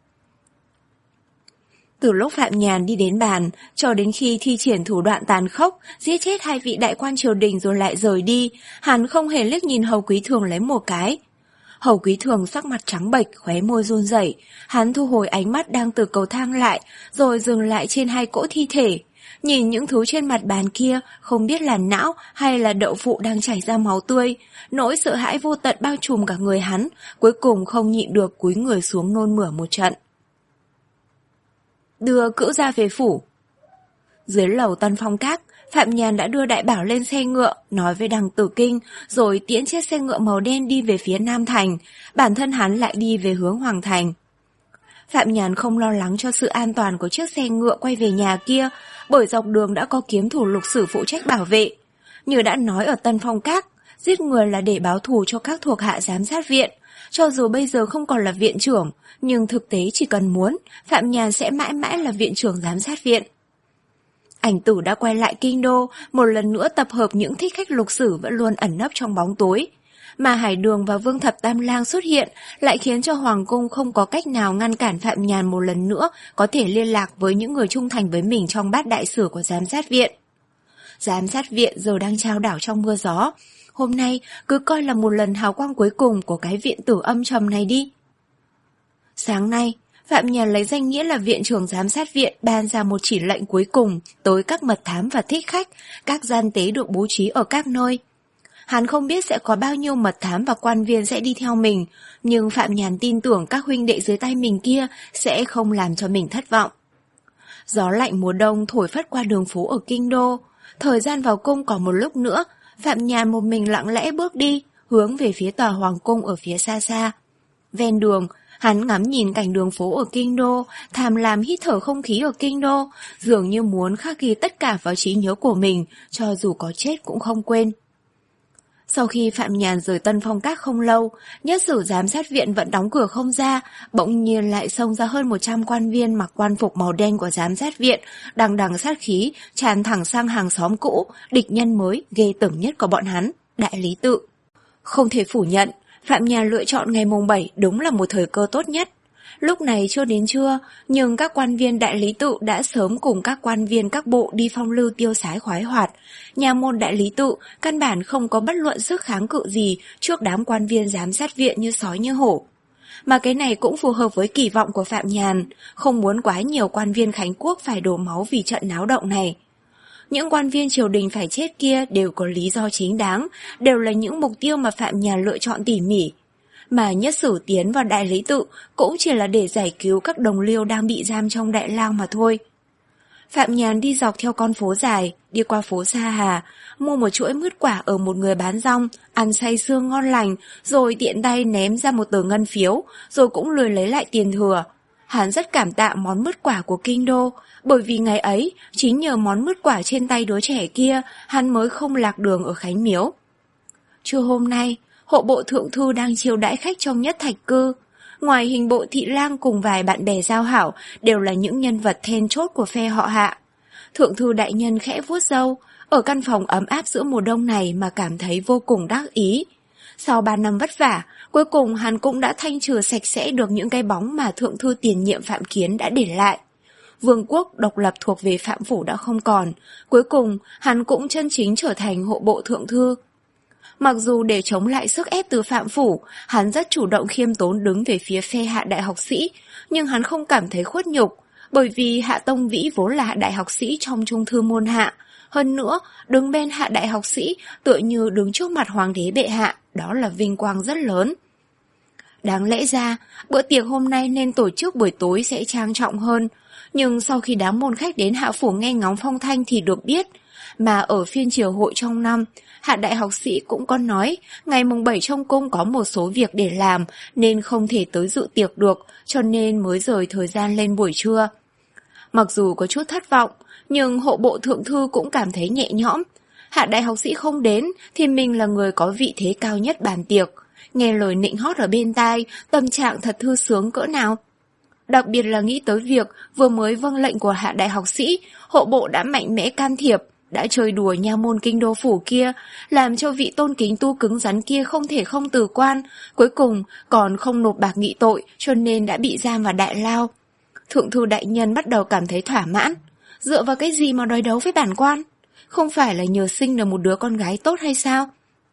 Từ lúc Phạm Nhàn đi đến bàn, cho đến khi thi triển thủ đoạn tàn khốc, giết chết hai vị đại quan triều đình rồi lại rời đi, hắn không hề liếc nhìn Hầu Quý Thường lấy một cái. Hầu Quý Thường sắc mặt trắng bệch, khóe môi run rẩy, hắn thu hồi ánh mắt đang từ cầu thang lại, rồi dừng lại trên hai cỗ thi thể. Nhìn những thứ trên mặt bàn kia, không biết là não hay là đậu phụ đang chảy ra máu tươi, nỗi sợ hãi vô tận bao trùm cả người hắn, cuối cùng không nhịn được cúi người xuống nôn mửa một trận. Đưa cữu gia về phủ. Dưới lầu Tân Phong Các, Phạm Nhàn đã đưa đại bảo lên xe ngựa, nói với Đằng Tử Kinh, rồi tiễn chiếc xe ngựa màu đen đi về phía Nam Thành, bản thân hắn lại đi về hướng Hoàng Thành. Phạm Nhàn không lo lắng cho sự an toàn của chiếc xe ngựa quay về nhà kia, bởi dọc đường đã có kiếm thủ Lục Sử phụ trách bảo vệ. Như đã nói ở Tân Phong Các, giết người là để báo thù cho các thuộc hạ giám sát viện. Cho dù bây giờ không còn là viện trưởng, nhưng thực tế chỉ cần muốn, Phạm Nhàn sẽ mãi mãi là viện trưởng giám sát viện. Ảnh Tử đã quay lại kinh đô, một lần nữa tập hợp những thích khách Lục Sử vẫn luôn ẩn nấp trong bóng tối. Mà Hải Đường và Vương Thập Tam Lang xuất hiện lại khiến cho Hoàng cung không có cách nào ngăn cản Phạm Nhàn một lần nữa có thể liên lạc với những người trung thành với mình trong bát đại sử của giám sát viện. Giám sát viện giờ đang trao đảo trong mưa gió. Hôm nay cứ coi là một lần hào quang cuối cùng của cái viện tử âm trầm này đi. Sáng nay, Phạm Nhàn lấy danh nghĩa là viện trưởng giám sát viện ban ra một chỉ lệnh cuối cùng tới các mật thám và thích khách, các gian tế được bố trí ở các nơi. Hắn không biết sẽ có bao nhiêu mật thám và quan viên sẽ đi theo mình, nhưng Phạm Nhàn tin tưởng các huynh đệ dưới tay mình kia sẽ không làm cho mình thất vọng. Gió lạnh mùa đông thổi phất qua đường phố ở kinh đô. Thời gian vào cung còn một lúc nữa, Phạm Nhàn một mình lặng lẽ bước đi, hướng về phía tòa hoàng cung ở phía xa xa. Ven đường, hắn ngắm nhìn cảnh đường phố ở kinh đô, tham lam hít thở không khí ở kinh đô, dường như muốn khắc ghi tất cả vào trí nhớ của mình, cho dù có chết cũng không quên. Sau khi Phạm Nhàn rời Tân Phong Các không lâu, nhất sử giám sát viện vẫn đóng cửa không ra, bỗng nhiên lại xông ra hơn một trăm quan viên mặc quan phục màu đen của giám sát viện, đằng đằng sát khí, tràn thẳng sang hàng xóm cũ, địch nhân mới, ghê tởm nhất của bọn hắn, đại lý tự. Không thể phủ nhận, Phạm Nhàn lựa chọn ngày mùng bảy đúng là một thời cơ tốt nhất. Lúc này chưa đến trưa, nhưng các quan viên đại lý tự đã sớm cùng các quan viên các bộ đi phong lưu tiêu sái khoái hoạt. Nhà môn đại lý tự căn bản không có bất luận sức kháng cự gì trước đám quan viên giám sát viện như sói như hổ. Mà cái này cũng phù hợp với kỳ vọng của Phạm Nhàn, không muốn quá nhiều quan viên Khánh Quốc phải đổ máu vì trận náo động này. Những quan viên triều đình phải chết kia đều có lý do chính đáng, đều là những mục tiêu mà Phạm Nhàn lựa chọn tỉ mỉ. Mà nhất sử tiến vào đại lý tự cũng chỉ là để giải cứu các đồng liêu đang bị giam trong đại lao mà thôi. Phạm Nhàn đi dọc theo con phố dài, đi qua phố Sa Hà, mua một chuỗi mứt quả ở một người bán rong, ăn say sưa ngon lành, rồi tiện tay ném ra một tờ ngân phiếu, rồi cũng lười lấy lại tiền thừa. Hắn rất cảm tạ món mứt quả của kinh đô, bởi vì ngày ấy, chính nhờ món mứt quả trên tay đứa trẻ kia, hắn mới không lạc đường ở Khánh Miếu. Trưa hôm nay, hộ bộ thượng thư đang chiêu đãi khách trong nhất thạch cư. Ngoài hình bộ thị lang cùng vài bạn bè giao hảo đều là những nhân vật then chốt của phe họ Hạ. Thượng thư đại nhân khẽ vuốt râu, ở căn phòng ấm áp giữa mùa đông này mà cảm thấy vô cùng đắc ý. Sau ba năm vất vả, cuối cùng hắn cũng đã thanh trừ sạch sẽ được những cái bóng mà thượng thư tiền nhiệm Phạm Kiến đã để lại. Vương quốc độc lập thuộc về Phạm Phủ đã không còn, cuối cùng hắn cũng chân chính trở thành hộ bộ thượng thư. Mặc dù để chống lại sức ép từ Phạm Phủ, hắn rất chủ động khiêm tốn đứng về phía phe Hạ đại học sĩ, nhưng hắn không cảm thấy khuất nhục, bởi vì Hạ Tông Vĩ vốn là Hạ đại học sĩ trong Trung thư môn Hạ. Hơn nữa, đứng bên Hạ đại học sĩ tựa như đứng trước mặt Hoàng đế bệ hạ, đó là vinh quang rất lớn. Đáng lẽ ra, bữa tiệc hôm nay nên tổ chức buổi tối sẽ trang trọng hơn, nhưng sau khi đám môn khách đến Hạ Phủ nghe ngóng phong thanh thì được biết, mà ở phiên triều hội trong năm, Hạ đại học sĩ cũng có nói ngày mùng bảy trong cung có một số việc để làm nên không thể tới dự tiệc được, cho nên mới rời thời gian lên buổi trưa. Mặc dù có chút thất vọng, nhưng hộ bộ thượng thư cũng cảm thấy nhẹ nhõm. Hạ đại học sĩ không đến thì mình là người có vị thế cao nhất bàn tiệc. Nghe lời nịnh hót ở bên tai, tâm trạng thật thư sướng cỡ nào. Đặc biệt là nghĩ tới việc vừa mới vâng lệnh của Hạ đại học sĩ, hộ bộ đã mạnh mẽ can thiệp, đã chơi đùa nha môn kinh đô phủ kia, làm cho vị tôn kính tu cứng rắn kia không thể không từ quan, cuối cùng còn không nộp bạc nghị tội cho nên đã bị giam vào đại lao. Thượng thư đại nhân bắt đầu cảm thấy thỏa mãn. Dựa vào cái gì mà đòi đấu với bản quan? Không phải là nhờ sinh được một đứa con gái tốt hay sao?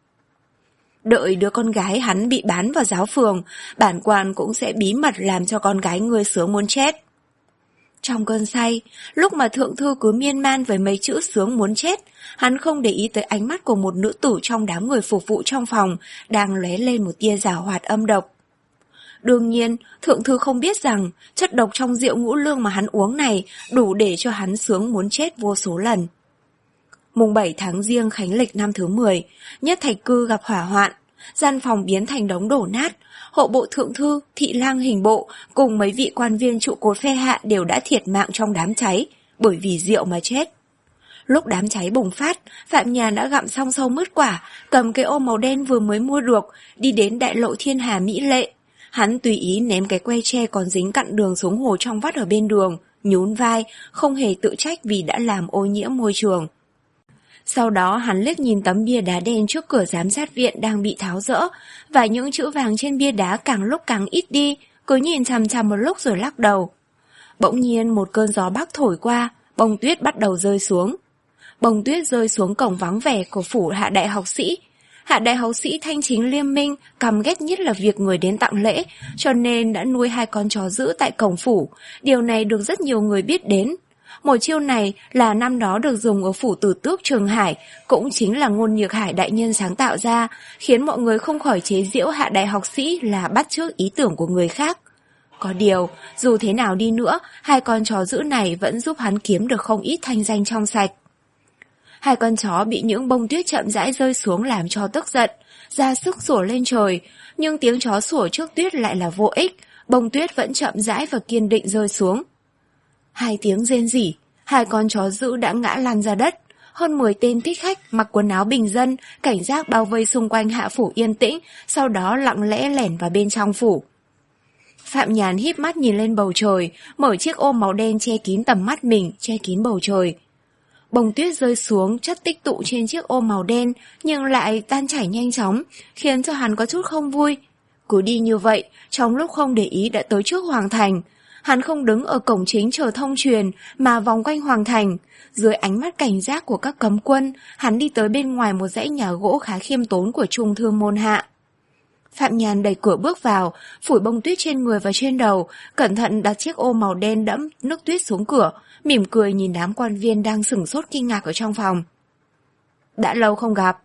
Đợi đứa con gái hắn bị bán vào giáo phường, bản quan cũng sẽ bí mật làm cho con gái ngươi sướng muốn chết. Trong cơn say, lúc mà thượng thư cứ miên man với mấy chữ sướng muốn chết, hắn không để ý tới ánh mắt của một nữ tử trong đám người phục vụ trong phòng, đang lóe lên một tia giảo hoạt âm độc. Đương nhiên, thượng thư không biết rằng chất độc trong rượu ngũ lương mà hắn uống này đủ để cho hắn sướng muốn chết vô số lần. Mùng bảy tháng Giêng khánh lịch năm thứ mười, Nhất Thạch Cư gặp hỏa hoạn, gian phòng biến thành đống đổ nát, hộ bộ thượng thư, thị lang hình bộ cùng mấy vị quan viên trụ cột phe Hạ đều đã thiệt mạng trong đám cháy, bởi vì rượu mà chết. Lúc đám cháy bùng phát, Phạm Nhàn đã gặm xong sâu mứt quả, cầm cái ô màu đen vừa mới mua được, đi đến đại lộ Thiên Hà Mỹ Lệ. Hắn tùy ý ném cái que tre còn dính cặn đường xuống hồ trong vắt ở bên đường, nhún vai, không hề tự trách vì đã làm ô nhiễm môi trường. Sau đó hắn liếc nhìn tấm bia đá đen trước cửa giám sát viện đang bị tháo dỡ, và những chữ vàng trên bia đá càng lúc càng ít đi, cứ nhìn chằm chằm một lúc rồi lắc đầu. Bỗng nhiên một cơn gió bắc thổi qua, bông tuyết bắt đầu rơi xuống. Bông tuyết rơi xuống cổng vắng vẻ của phủ Hạ đại học sĩ. Hạ đại học sĩ thanh chính liêm minh, căm ghét nhất là việc người đến tặng lễ, cho nên đã nuôi hai con chó giữ tại cổng phủ. Điều này được rất nhiều người biết đến. Một chiêu này là năm đó được dùng ở phủ Tử Tước Trường Hải, cũng chính là Ngôn Nhược Hải đại nhân sáng tạo ra, khiến mọi người không khỏi chế giễu Hạ đại học sĩ là bắt chước ý tưởng của người khác. Có điều, dù thế nào đi nữa, hai con chó giữ này vẫn giúp hắn kiếm được không ít thanh danh trong sạch. Hai con chó bị những bông tuyết chậm rãi rơi xuống làm cho tức giận, ra sức sủa lên trời, nhưng tiếng chó sủa trước tuyết lại là vô ích, bông tuyết vẫn chậm rãi và kiên định rơi xuống. Hai tiếng rên rỉ, hai con chó dữ đã ngã lăn ra đất. Hơn mười tên thích khách mặc quần áo bình dân, cảnh giác bao vây xung quanh Hạ phủ yên tĩnh, sau đó lặng lẽ lẻn vào bên trong phủ. Phạm Nhàn híp mắt nhìn lên bầu trời, mở chiếc ô màu đen che kín tầm mắt mình, che kín bầu trời. Bông tuyết rơi xuống chất tích tụ trên chiếc ô màu đen, nhưng lại tan chảy nhanh chóng, khiến cho hắn có chút không vui. Cứ đi như vậy, trong lúc không để ý đã tới trước Hoàng thành. Hắn không đứng ở cổng chính chờ thông truyền, mà vòng quanh Hoàng thành. Dưới ánh mắt cảnh giác của các cấm quân, hắn đi tới bên ngoài một dãy nhà gỗ khá khiêm tốn của Trung thư môn Hạ. Phạm Nhàn đẩy cửa bước vào, phủi bông tuyết trên người và trên đầu, cẩn thận đặt chiếc ô màu đen đẫm nước tuyết xuống cửa, mỉm cười nhìn đám quan viên đang sửng sốt kinh ngạc ở trong phòng. Đã lâu không gặp.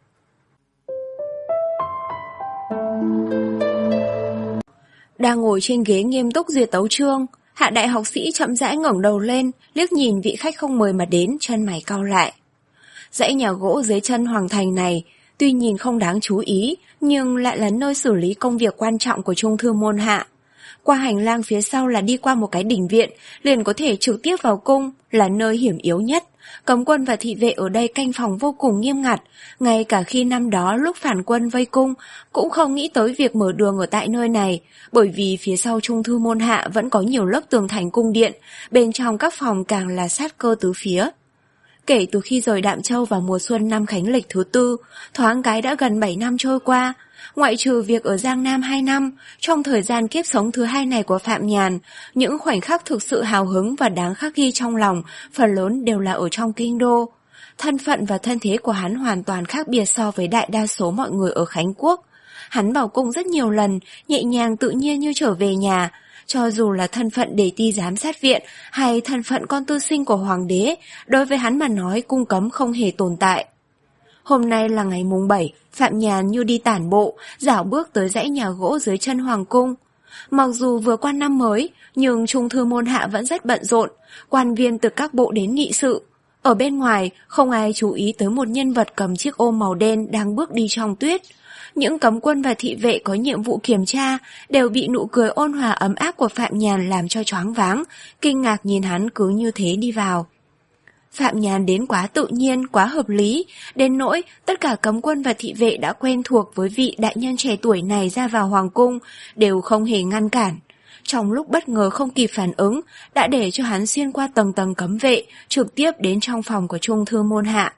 Đang ngồi trên ghế nghiêm túc duyệt tấu chương, Hạ đại học sĩ chậm rãi ngẩng đầu lên, liếc nhìn vị khách không mời mà đến, chân mày cau lại. Dãy nhà gỗ dưới chân Hoàng thành này, tuy nhìn không đáng chú ý, nhưng lại là nơi xử lý công việc quan trọng của Trung thư môn Hạ. Qua hành lang phía sau là đi qua một cái đình viện, liền có thể trực tiếp vào cung, là nơi hiểm yếu nhất. Cấm quân và thị vệ ở đây canh phòng vô cùng nghiêm ngặt, ngay cả khi năm đó lúc phản quân vây cung, cũng không nghĩ tới việc mở đường ở tại nơi này, bởi vì phía sau Trung thư môn Hạ vẫn có nhiều lớp tường thành cung điện, bên trong các phòng càng là sát cơ tứ phía. Kể từ khi rời Đạm Châu vào mùa xuân năm khánh lịch thứ tư, thoáng cái đã gần bảy năm trôi qua. Ngoại trừ việc ở Giang Nam hai năm, trong thời gian kiếp sống thứ hai này của Phạm Nhàn, những khoảnh khắc thực sự hào hứng và đáng khắc ghi trong lòng, phần lớn đều là ở trong kinh đô. Thân phận và thân thế của hắn hoàn toàn khác biệt so với đại đa số mọi người ở Khánh Quốc. Hắn vào cung rất nhiều lần, nhẹ nhàng tự nhiên như trở về nhà. Cho dù là thân phận đề ti giám sát viện hay thân phận con tư sinh của hoàng đế, đối với hắn mà nói cung cấm không hề tồn tại. Hôm nay là ngày mùng bảy, Phạm Nhàn như đi tản bộ, dạo bước tới dãy nhà gỗ dưới chân hoàng cung. Mặc dù vừa qua năm mới, nhưng trung thư môn hạ vẫn rất bận rộn, quan viên từ các bộ đến nghị sự. Ở bên ngoài, không ai chú ý tới một nhân vật cầm chiếc ô màu đen đang bước đi trong tuyết. Những cấm quân và thị vệ có nhiệm vụ kiểm tra đều bị nụ cười ôn hòa ấm áp của Phạm Nhàn làm cho choáng váng, kinh ngạc nhìn hắn cứ như thế đi vào. Phạm Nhàn đến quá tự nhiên, quá hợp lý, đến nỗi tất cả cấm quân và thị vệ đã quen thuộc với vị đại nhân trẻ tuổi này ra vào hoàng cung, đều không hề ngăn cản. Trong lúc bất ngờ không kịp phản ứng, đã để cho hắn xuyên qua tầng tầng cấm vệ, trực tiếp đến trong phòng của trung thư môn hạ.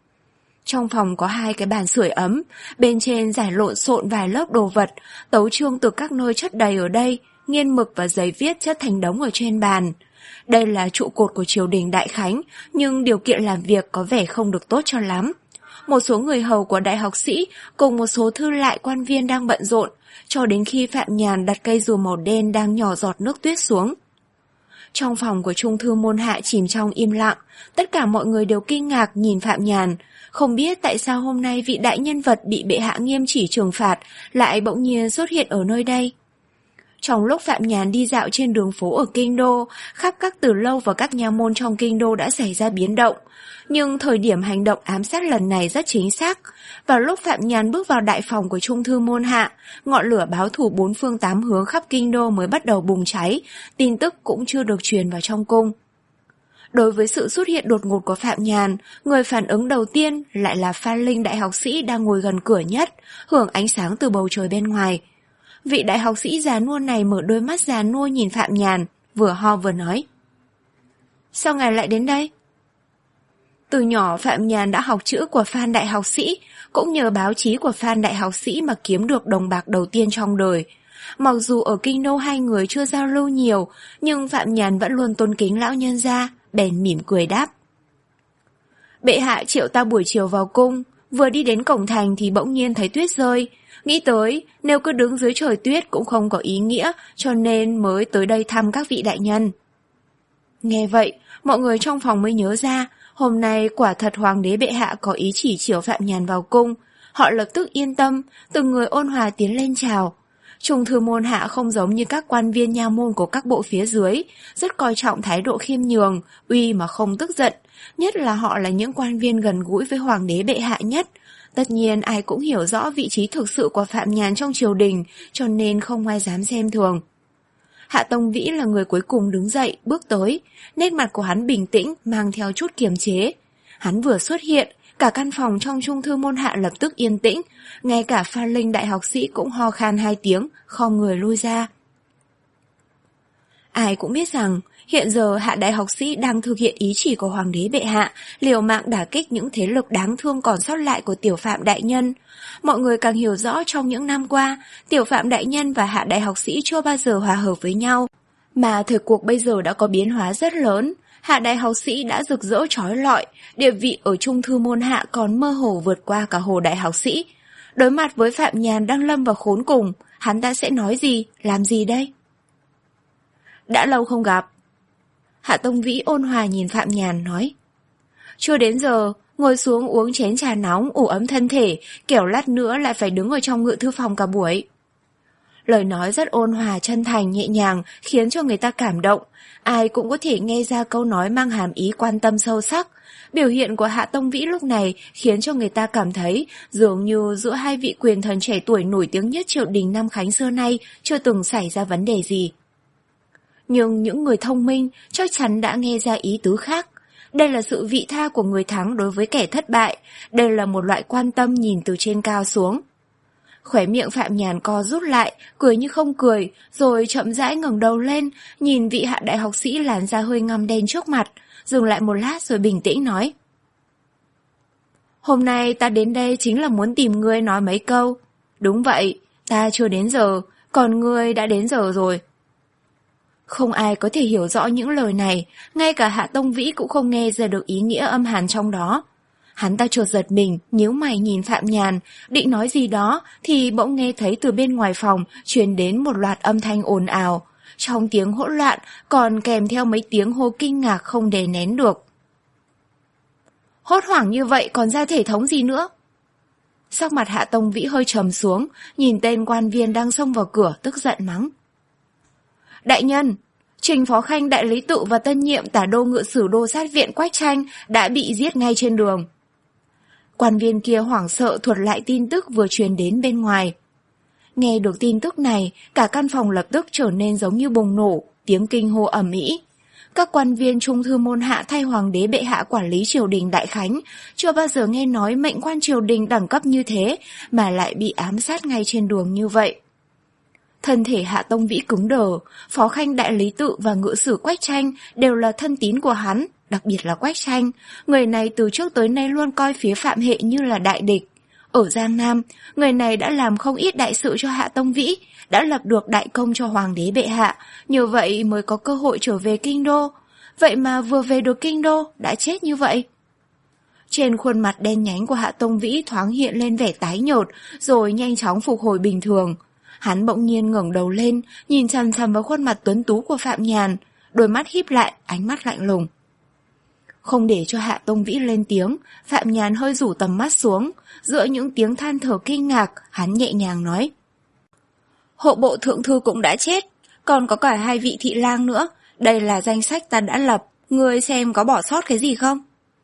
Trong phòng có hai cái bàn sưởi ấm, bên trên rải lộn xộn vài lớp đồ vật, tấu chương từ các nơi chất đầy ở đây, nghiên mực và giấy viết chất thành đống ở trên bàn. Đây là trụ cột của triều đình Đại Khánh, nhưng điều kiện làm việc có vẻ không được tốt cho lắm. Một số người hầu của đại học sĩ cùng một số thư lại quan viên đang bận rộn, cho đến khi Phạm Nhàn đặt cây rùa màu đen đang nhỏ giọt nước tuyết xuống. Trong phòng của trung thư môn hạ chìm trong im lặng, tất cả mọi người đều kinh ngạc nhìn Phạm Nhàn, không biết tại sao hôm nay vị đại nhân vật bị bệ hạ nghiêm chỉ trừng phạt lại bỗng nhiên xuất hiện ở nơi đây. Trong lúc Phạm Nhàn đi dạo trên đường phố ở Kinh Đô, khắp các từ lâu và các nha môn trong Kinh Đô đã xảy ra biến động. Nhưng thời điểm hành động ám sát lần này rất chính xác. Vào lúc Phạm Nhàn bước vào đại phòng của trung thư môn hạ, ngọn lửa báo thù bốn phương tám hướng khắp Kinh Đô mới bắt đầu bùng cháy, tin tức cũng chưa được truyền vào trong cung. Đối với sự xuất hiện đột ngột của Phạm Nhàn, người phản ứng đầu tiên lại là Phan Linh đại học sĩ đang ngồi gần cửa nhất, hưởng ánh sáng từ bầu trời bên ngoài. Vị đại học sĩ già nua này mở đôi mắt già nua nhìn Phạm Nhàn, vừa ho vừa nói. Sao ngài lại đến đây? Từ nhỏ Phạm Nhàn đã học chữ của Phan đại học sĩ, cũng nhờ báo chí của Phan đại học sĩ mà kiếm được đồng bạc đầu tiên trong đời. Mặc dù ở Kinh Đô hai người chưa giao lưu nhiều, nhưng Phạm Nhàn vẫn luôn tôn kính lão nhân gia, bèn mỉm cười đáp. Bệ hạ triệu ta buổi chiều vào cung, vừa đi đến cổng thành thì bỗng nhiên thấy tuyết rơi. Nghĩ tới, nếu cứ đứng dưới trời tuyết cũng không có ý nghĩa, cho nên mới tới đây thăm các vị đại nhân. Nghe vậy, mọi người trong phòng mới nhớ ra, hôm nay quả thật hoàng đế bệ hạ có ý chỉ chiều Phạm Nhàn vào cung. Họ lập tức yên tâm, từng người ôn hòa tiến lên chào. Trung thư môn hạ không giống như các quan viên nha môn của các bộ phía dưới, rất coi trọng thái độ khiêm nhường, uy mà không tức giận, nhất là họ là những quan viên gần gũi với hoàng đế bệ hạ nhất. Tất nhiên ai cũng hiểu rõ vị trí thực sự của Phạm Nhàn trong triều đình, cho nên không ai dám xem thường. Hạ Tông Vĩ là người cuối cùng đứng dậy, bước tới, nét mặt của hắn bình tĩnh, mang theo chút kiềm chế. Hắn vừa xuất hiện, cả căn phòng trong trung thư môn hạ lập tức yên tĩnh, ngay cả Phan Linh đại học sĩ cũng ho khan hai tiếng, khom người lui ra. Ai cũng biết rằng, hiện giờ Hạ đại học sĩ đang thực hiện ý chỉ của hoàng đế bệ hạ, liều mạng đả kích những thế lực đáng thương còn sót lại của Tiểu Phạm đại nhân. Mọi người càng hiểu rõ trong những năm qua, Tiểu Phạm đại nhân và Hạ đại học sĩ chưa bao giờ hòa hợp với nhau, mà thời cuộc bây giờ đã có biến hóa rất lớn. Hạ đại học sĩ đã rực rỡ trói lọi, địa vị ở trung thư môn hạ còn mơ hồ vượt qua cả Hồ đại học sĩ. Đối mặt với Phạm Nhàn đang lâm vào khốn cùng, hắn ta sẽ nói gì, làm gì đây? Đã lâu không gặp. Hạ Tông Vĩ ôn hòa nhìn Phạm Nhàn nói. Chưa đến giờ, ngồi xuống uống chén trà nóng ủ ấm thân thể, kẻo lát nữa lại phải đứng ở trong ngự thư phòng cả buổi. Lời nói rất ôn hòa, chân thành, nhẹ nhàng, khiến cho người ta cảm động. Ai cũng có thể nghe ra câu nói mang hàm ý quan tâm sâu sắc. Biểu hiện của Hạ Tông Vĩ lúc này khiến cho người ta cảm thấy dường như giữa hai vị quyền thần trẻ tuổi nổi tiếng nhất triều đình Nam Khánh xưa nay chưa từng xảy ra vấn đề gì. Nhưng những người thông minh chắc chắn đã nghe ra ý tứ khác. Đây là sự vị tha của người thắng đối với kẻ thất bại. Đây là một loại quan tâm nhìn từ trên cao xuống. Khóe miệng Phạm Nhàn co rút lại, cười như không cười, rồi chậm rãi ngẩng đầu lên, nhìn vị Hạ đại học sĩ làn da hơi ngăm đen trước mặt, dừng lại một lát rồi bình tĩnh nói. Hôm nay ta đến đây chính là muốn tìm ngươi nói mấy câu. Đúng vậy, ta chưa đến giờ, còn ngươi đã đến giờ rồi. Không ai có thể hiểu rõ những lời này, ngay cả Hạ Tông Vĩ cũng không nghe ra được ý nghĩa âm hàn trong đó. Hắn ta chợt giật mình, nhíu mày nhìn Phạm Nhàn, định nói gì đó thì bỗng nghe thấy từ bên ngoài phòng truyền đến một loạt âm thanh ồn ào. Trong tiếng hỗn loạn còn kèm theo mấy tiếng hô kinh ngạc không đè nén được. Hốt hoảng như vậy còn ra thể thống gì nữa? Sắc mặt Hạ Tông Vĩ hơi trầm xuống, nhìn tên quan viên đang xông vào cửa tức giận mắng. Đại nhân, Trình Phó Khanh đại lý tự và tân nhiệm tả đô ngự sử đô sát viện Quách Tranh đã bị giết ngay trên đường. Quan viên kia hoảng sợ thuật lại tin tức vừa truyền đến bên ngoài. Nghe được tin tức này, cả căn phòng lập tức trở nên giống như bùng nổ, tiếng kinh hô ầm ĩ. Các quan viên trung thư môn hạ thay hoàng đế bệ hạ quản lý triều đình đại khánh, chưa bao giờ nghe nói mệnh quan triều đình đẳng cấp như thế mà lại bị ám sát ngay trên đường như vậy. Thân thể Hạ Tông Vĩ cứng đờ, Phó Khanh đại lý tự và ngự sử Quách Tranh đều là thân tín của hắn, đặc biệt là Quách Tranh. Người này từ trước tới nay luôn coi phía Phạm Hệ như là đại địch. Ở Giang Nam, người này đã làm không ít đại sự cho Hạ Tông Vĩ, đã lập được đại công cho hoàng đế bệ hạ, nhờ vậy mới có cơ hội trở về kinh đô. Vậy mà vừa về được kinh đô đã chết như vậy. Trên khuôn mặt đen nhánh của Hạ Tông Vĩ thoáng hiện lên vẻ tái nhợt, rồi nhanh chóng phục hồi bình thường. Hắn bỗng nhiên ngẩng đầu lên, nhìn chằm chằm vào khuôn mặt tuấn tú của Phạm Nhàn, đôi mắt híp lại, ánh mắt lạnh lùng. Không để cho Hạ Tông Vĩ lên tiếng, Phạm Nhàn hơi rủ tầm mắt xuống, giữa những tiếng than thở kinh ngạc, hắn nhẹ nhàng nói. Hộ bộ thượng thư cũng đã chết, còn có cả hai vị thị lang nữa, đây là danh sách ta đã lập, ngươi xem có bỏ sót cái gì không?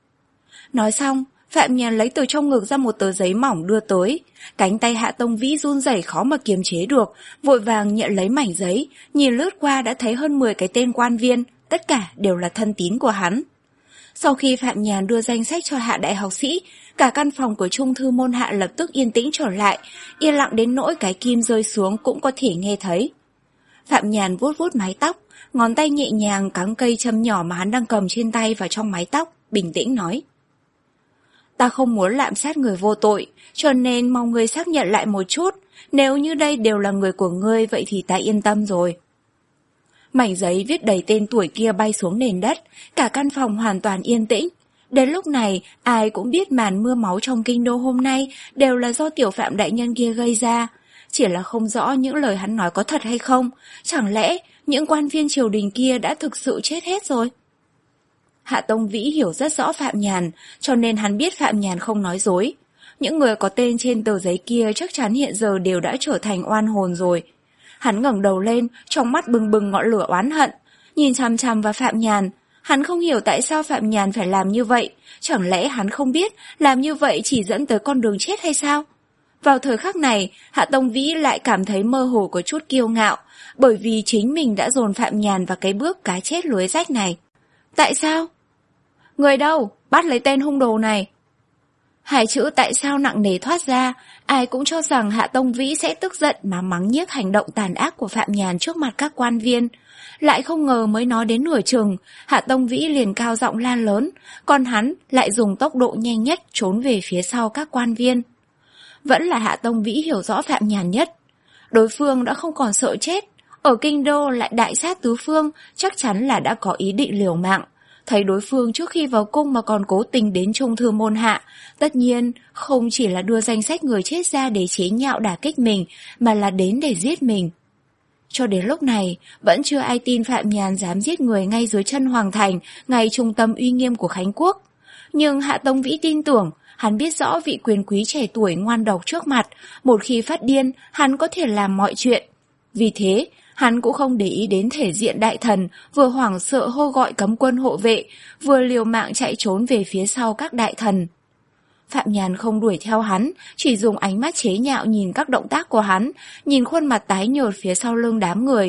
Nói xong, Phạm Nhàn lấy từ trong ngực ra một tờ giấy mỏng đưa tới, cánh tay Hạ Tông Vĩ run rẩy khó mà kiềm chế được, vội vàng nhận lấy mảnh giấy, nhìn lướt qua đã thấy hơn mười cái tên quan viên, tất cả đều là thân tín của hắn. Sau khi Phạm Nhàn đưa danh sách cho Hạ đại học sĩ, cả căn phòng của trung thư môn Hạ lập tức yên tĩnh trở lại, yên lặng đến nỗi cái kim rơi xuống cũng có thể nghe thấy. Phạm Nhàn vuốt vuốt mái tóc, ngón tay nhẹ nhàng cắm cây châm nhỏ mà hắn đang cầm trên tay vào trong mái tóc, bình tĩnh nói. Ta không muốn lạm sát người vô tội, cho nên mong ngươi xác nhận lại một chút, nếu như đây đều là người của ngươi vậy thì ta yên tâm rồi. Mảnh giấy viết đầy tên tuổi kia bay xuống nền đất, cả căn phòng hoàn toàn yên tĩnh. Đến lúc này, ai cũng biết màn mưa máu trong kinh đô hôm nay đều là do tiểu Phạm đại nhân kia gây ra. Chỉ là không rõ những lời hắn nói có thật hay không, chẳng lẽ những quan viên triều đình kia đã thực sự chết hết rồi? Hạ Tông Vĩ hiểu rất rõ Phạm Nhàn, cho nên hắn biết Phạm Nhàn không nói dối. Những người có tên trên tờ giấy kia chắc chắn hiện giờ đều đã trở thành oan hồn rồi. Hắn ngẩng đầu lên, trong mắt bừng bừng ngọn lửa oán hận, nhìn chằm chằm vào Phạm Nhàn. Hắn không hiểu tại sao Phạm Nhàn phải làm như vậy, chẳng lẽ hắn không biết làm như vậy chỉ dẫn tới con đường chết hay sao? Vào thời khắc này, Hạ Tông Vĩ lại cảm thấy mơ hồ có chút kiêu ngạo, bởi vì chính mình đã dồn Phạm Nhàn vào cái bước cá chết lưới rách này. Tại sao? Người đâu? Bắt lấy tên hung đồ này. Hai chữ tại sao nặng nề thoát ra, ai cũng cho rằng Hạ Tông Vĩ sẽ tức giận mà mắng nhiếc hành động tàn ác của Phạm Nhàn trước mặt các quan viên. Lại không ngờ mới nói đến nửa chừng, Hạ Tông Vĩ liền cao giọng la lớn, còn hắn lại dùng tốc độ nhanh nhất trốn về phía sau các quan viên. Vẫn là Hạ Tông Vĩ hiểu rõ Phạm Nhàn nhất. Đối phương đã không còn sợ chết, ở kinh đô lại đại sát tứ phương, chắc chắn là đã có ý định liều mạng. Thấy đối phương trước khi vào cung mà còn cố tình đến trung thư môn Hạ, tất nhiên không chỉ là đưa danh sách người chết ra để chế nhạo đả kích mình, mà là đến để giết mình. Cho đến lúc này, vẫn chưa ai tin Phạm Nhàn dám giết người ngay dưới chân Hoàng Thành, ngay trung tâm uy nghiêm của Khánh Quốc. Nhưng Hạ Tông Vĩ tin tưởng, hắn biết rõ vị quyền quý trẻ tuổi ngoan độc trước mặt, một khi phát điên, hắn có thể làm mọi chuyện. Vì thế, hắn cũng không để ý đến thể diện đại thần, vừa hoảng sợ hô gọi cấm quân hộ vệ, vừa liều mạng chạy trốn về phía sau các đại thần. Phạm Nhàn không đuổi theo hắn, chỉ dùng ánh mắt chế nhạo nhìn các động tác của hắn, nhìn khuôn mặt tái nhợt phía sau lưng đám người.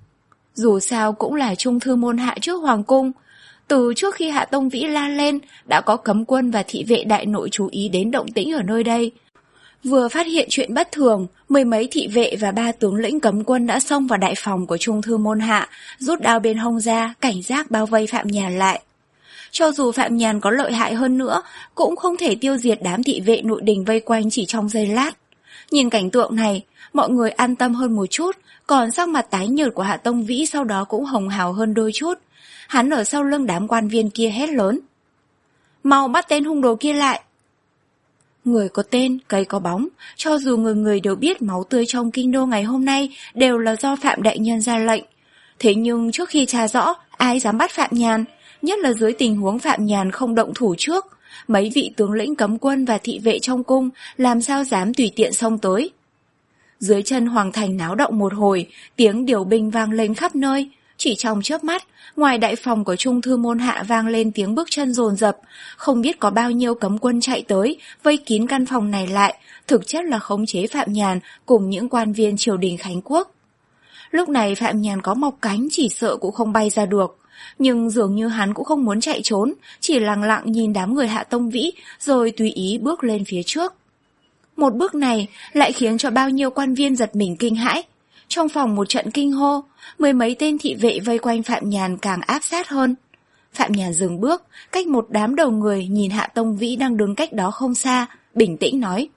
Dù sao cũng là trung thư môn Hạ trước hoàng cung, từ trước khi Hạ Tông Vĩ la lên, đã có cấm quân và thị vệ đại nội chú ý đến động tĩnh ở nơi đây. Vừa phát hiện chuyện bất thường, mười mấy thị vệ và ba tướng lĩnh cấm quân đã xông vào đại phòng của trung thư môn Hạ, rút đao bên hông ra, cảnh giác bao vây Phạm Nhàn lại. Cho dù Phạm Nhàn có lợi hại hơn nữa, cũng không thể tiêu diệt đám thị vệ nội đình vây quanh chỉ trong giây lát. Nhìn cảnh tượng này, mọi người an tâm hơn một chút, Còn sắc mặt tái nhợt của Hạ Tông Vĩ sau đó cũng hồng hào hơn đôi chút. Hắn ở sau lưng đám quan viên kia hét lớn: mau bắt tên hung đồ kia lại! Người có tên, cây có bóng, cho dù người người đều biết máu tươi trong kinh đô ngày hôm nay đều là do Phạm đại nhân ra lệnh. Thế nhưng trước khi tra rõ, ai dám bắt Phạm Nhàn, nhất là dưới tình huống Phạm Nhàn không động thủ trước. Mấy vị tướng lĩnh cấm quân và thị vệ trong cung làm sao dám tùy tiện xông tới. Dưới chân hoàng thành náo động một hồi, tiếng điều binh vang lên khắp nơi. Chỉ trong chớp mắt, ngoài đại phòng của Trung thư môn hạ vang lên tiếng bước chân dồn dập, không biết có bao nhiêu cấm quân chạy tới, vây kín căn phòng này lại, thực chất là khống chế Phạm Nhàn cùng những quan viên triều đình Khánh Quốc. Lúc này Phạm Nhàn có mọc cánh chỉ sợ cũng không bay ra được, nhưng dường như hắn cũng không muốn chạy trốn, chỉ lặng lặng nhìn đám người Hạ Tông Vĩ rồi tùy ý bước lên phía trước. Một bước này lại khiến cho bao nhiêu quan viên giật mình kinh hãi. Trong phòng một trận kinh hô, mười mấy tên thị vệ vây quanh Phạm Nhàn càng áp sát hơn. Phạm Nhàn dừng bước, cách một đám đầu người nhìn Hạ Tông Vĩ đang đứng cách đó không xa, bình tĩnh nói: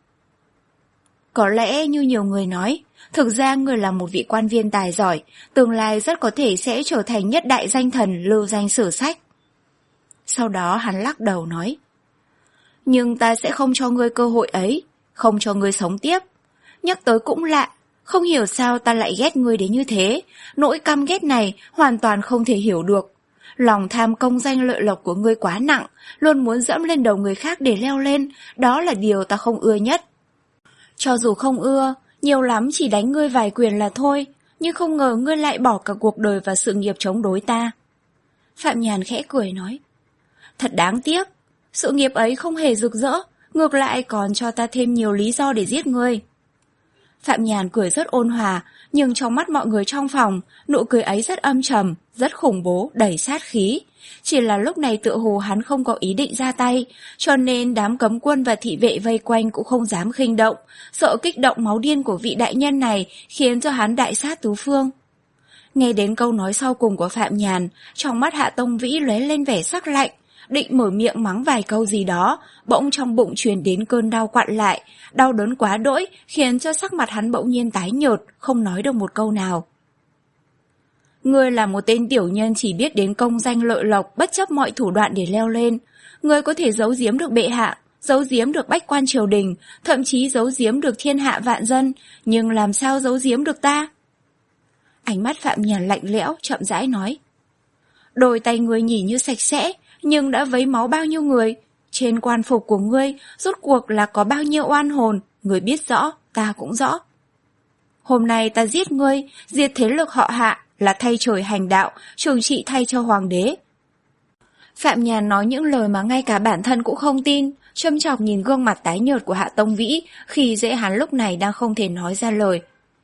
có lẽ như nhiều người nói, thực ra người là một vị quan viên tài giỏi, tương lai rất có thể sẽ trở thành nhất đại danh thần lưu danh sử sách. Sau đó hắn lắc đầu nói: nhưng ta sẽ không cho ngươi cơ hội ấy, không cho ngươi sống tiếp. Nhắc tới cũng lạ, không hiểu sao ta lại ghét ngươi đến như thế, nỗi căm ghét này hoàn toàn không thể hiểu được. Lòng tham công danh lợi lộc của ngươi quá nặng, luôn muốn dẫm lên đầu người khác để leo lên, đó là điều ta không ưa nhất. Cho dù không ưa, nhiều lắm chỉ đánh ngươi vài quyền là thôi, nhưng không ngờ ngươi lại bỏ cả cuộc đời và sự nghiệp chống đối ta. Phạm Nhàn khẽ cười nói: thật đáng tiếc, sự nghiệp ấy không hề rực rỡ, ngược lại còn cho ta thêm nhiều lý do để giết ngươi. Phạm Nhàn cười rất ôn hòa, nhưng trong mắt mọi người trong phòng, nụ cười ấy rất âm trầm, rất khủng bố, đầy sát khí. Chỉ là lúc này tựa hồ hắn không có ý định ra tay, cho nên đám cấm quân và thị vệ vây quanh cũng không dám khinh động, sợ kích động máu điên của vị đại nhân này khiến cho hắn đại sát tứ phương. Nghe đến câu nói sau cùng của Phạm Nhàn, trong mắt Hạ Tông Vĩ lóe lên vẻ sắc lạnh, định mở miệng mắng vài câu gì đó, bỗng trong bụng truyền đến cơn đau quặn lại, đau đớn quá đỗi khiến cho sắc mặt hắn bỗng nhiên tái nhợt, không nói được một câu nào. Ngươi là một tên tiểu nhân chỉ biết đến công danh lợi lộc, bất chấp mọi thủ đoạn để leo lên. Ngươi có thể giấu giếm được bệ hạ, giấu giếm được bách quan triều đình, thậm chí giấu giếm được thiên hạ vạn dân, nhưng làm sao giấu giếm được ta? Ánh mắt Phạm Nhàn lạnh lẽo, chậm rãi nói: đôi tay ngươi nhìn như sạch sẽ, nhưng đã vấy máu bao nhiêu người. Trên quan phục của ngươi rốt cuộc là có bao nhiêu oan hồn, ngươi biết rõ, ta cũng rõ. Hôm nay ta giết ngươi, diệt thế lực họ Hạ, là thay trời hành đạo, trừng trị thay cho hoàng đế. Phạm Nhàn nói những lời mà ngay cả bản thân cũng không tin, châm chọc nhìn gương mặt tái nhợt của Hạ Tông Vĩ, khi dễ hắn lúc này đang không thể nói ra lời.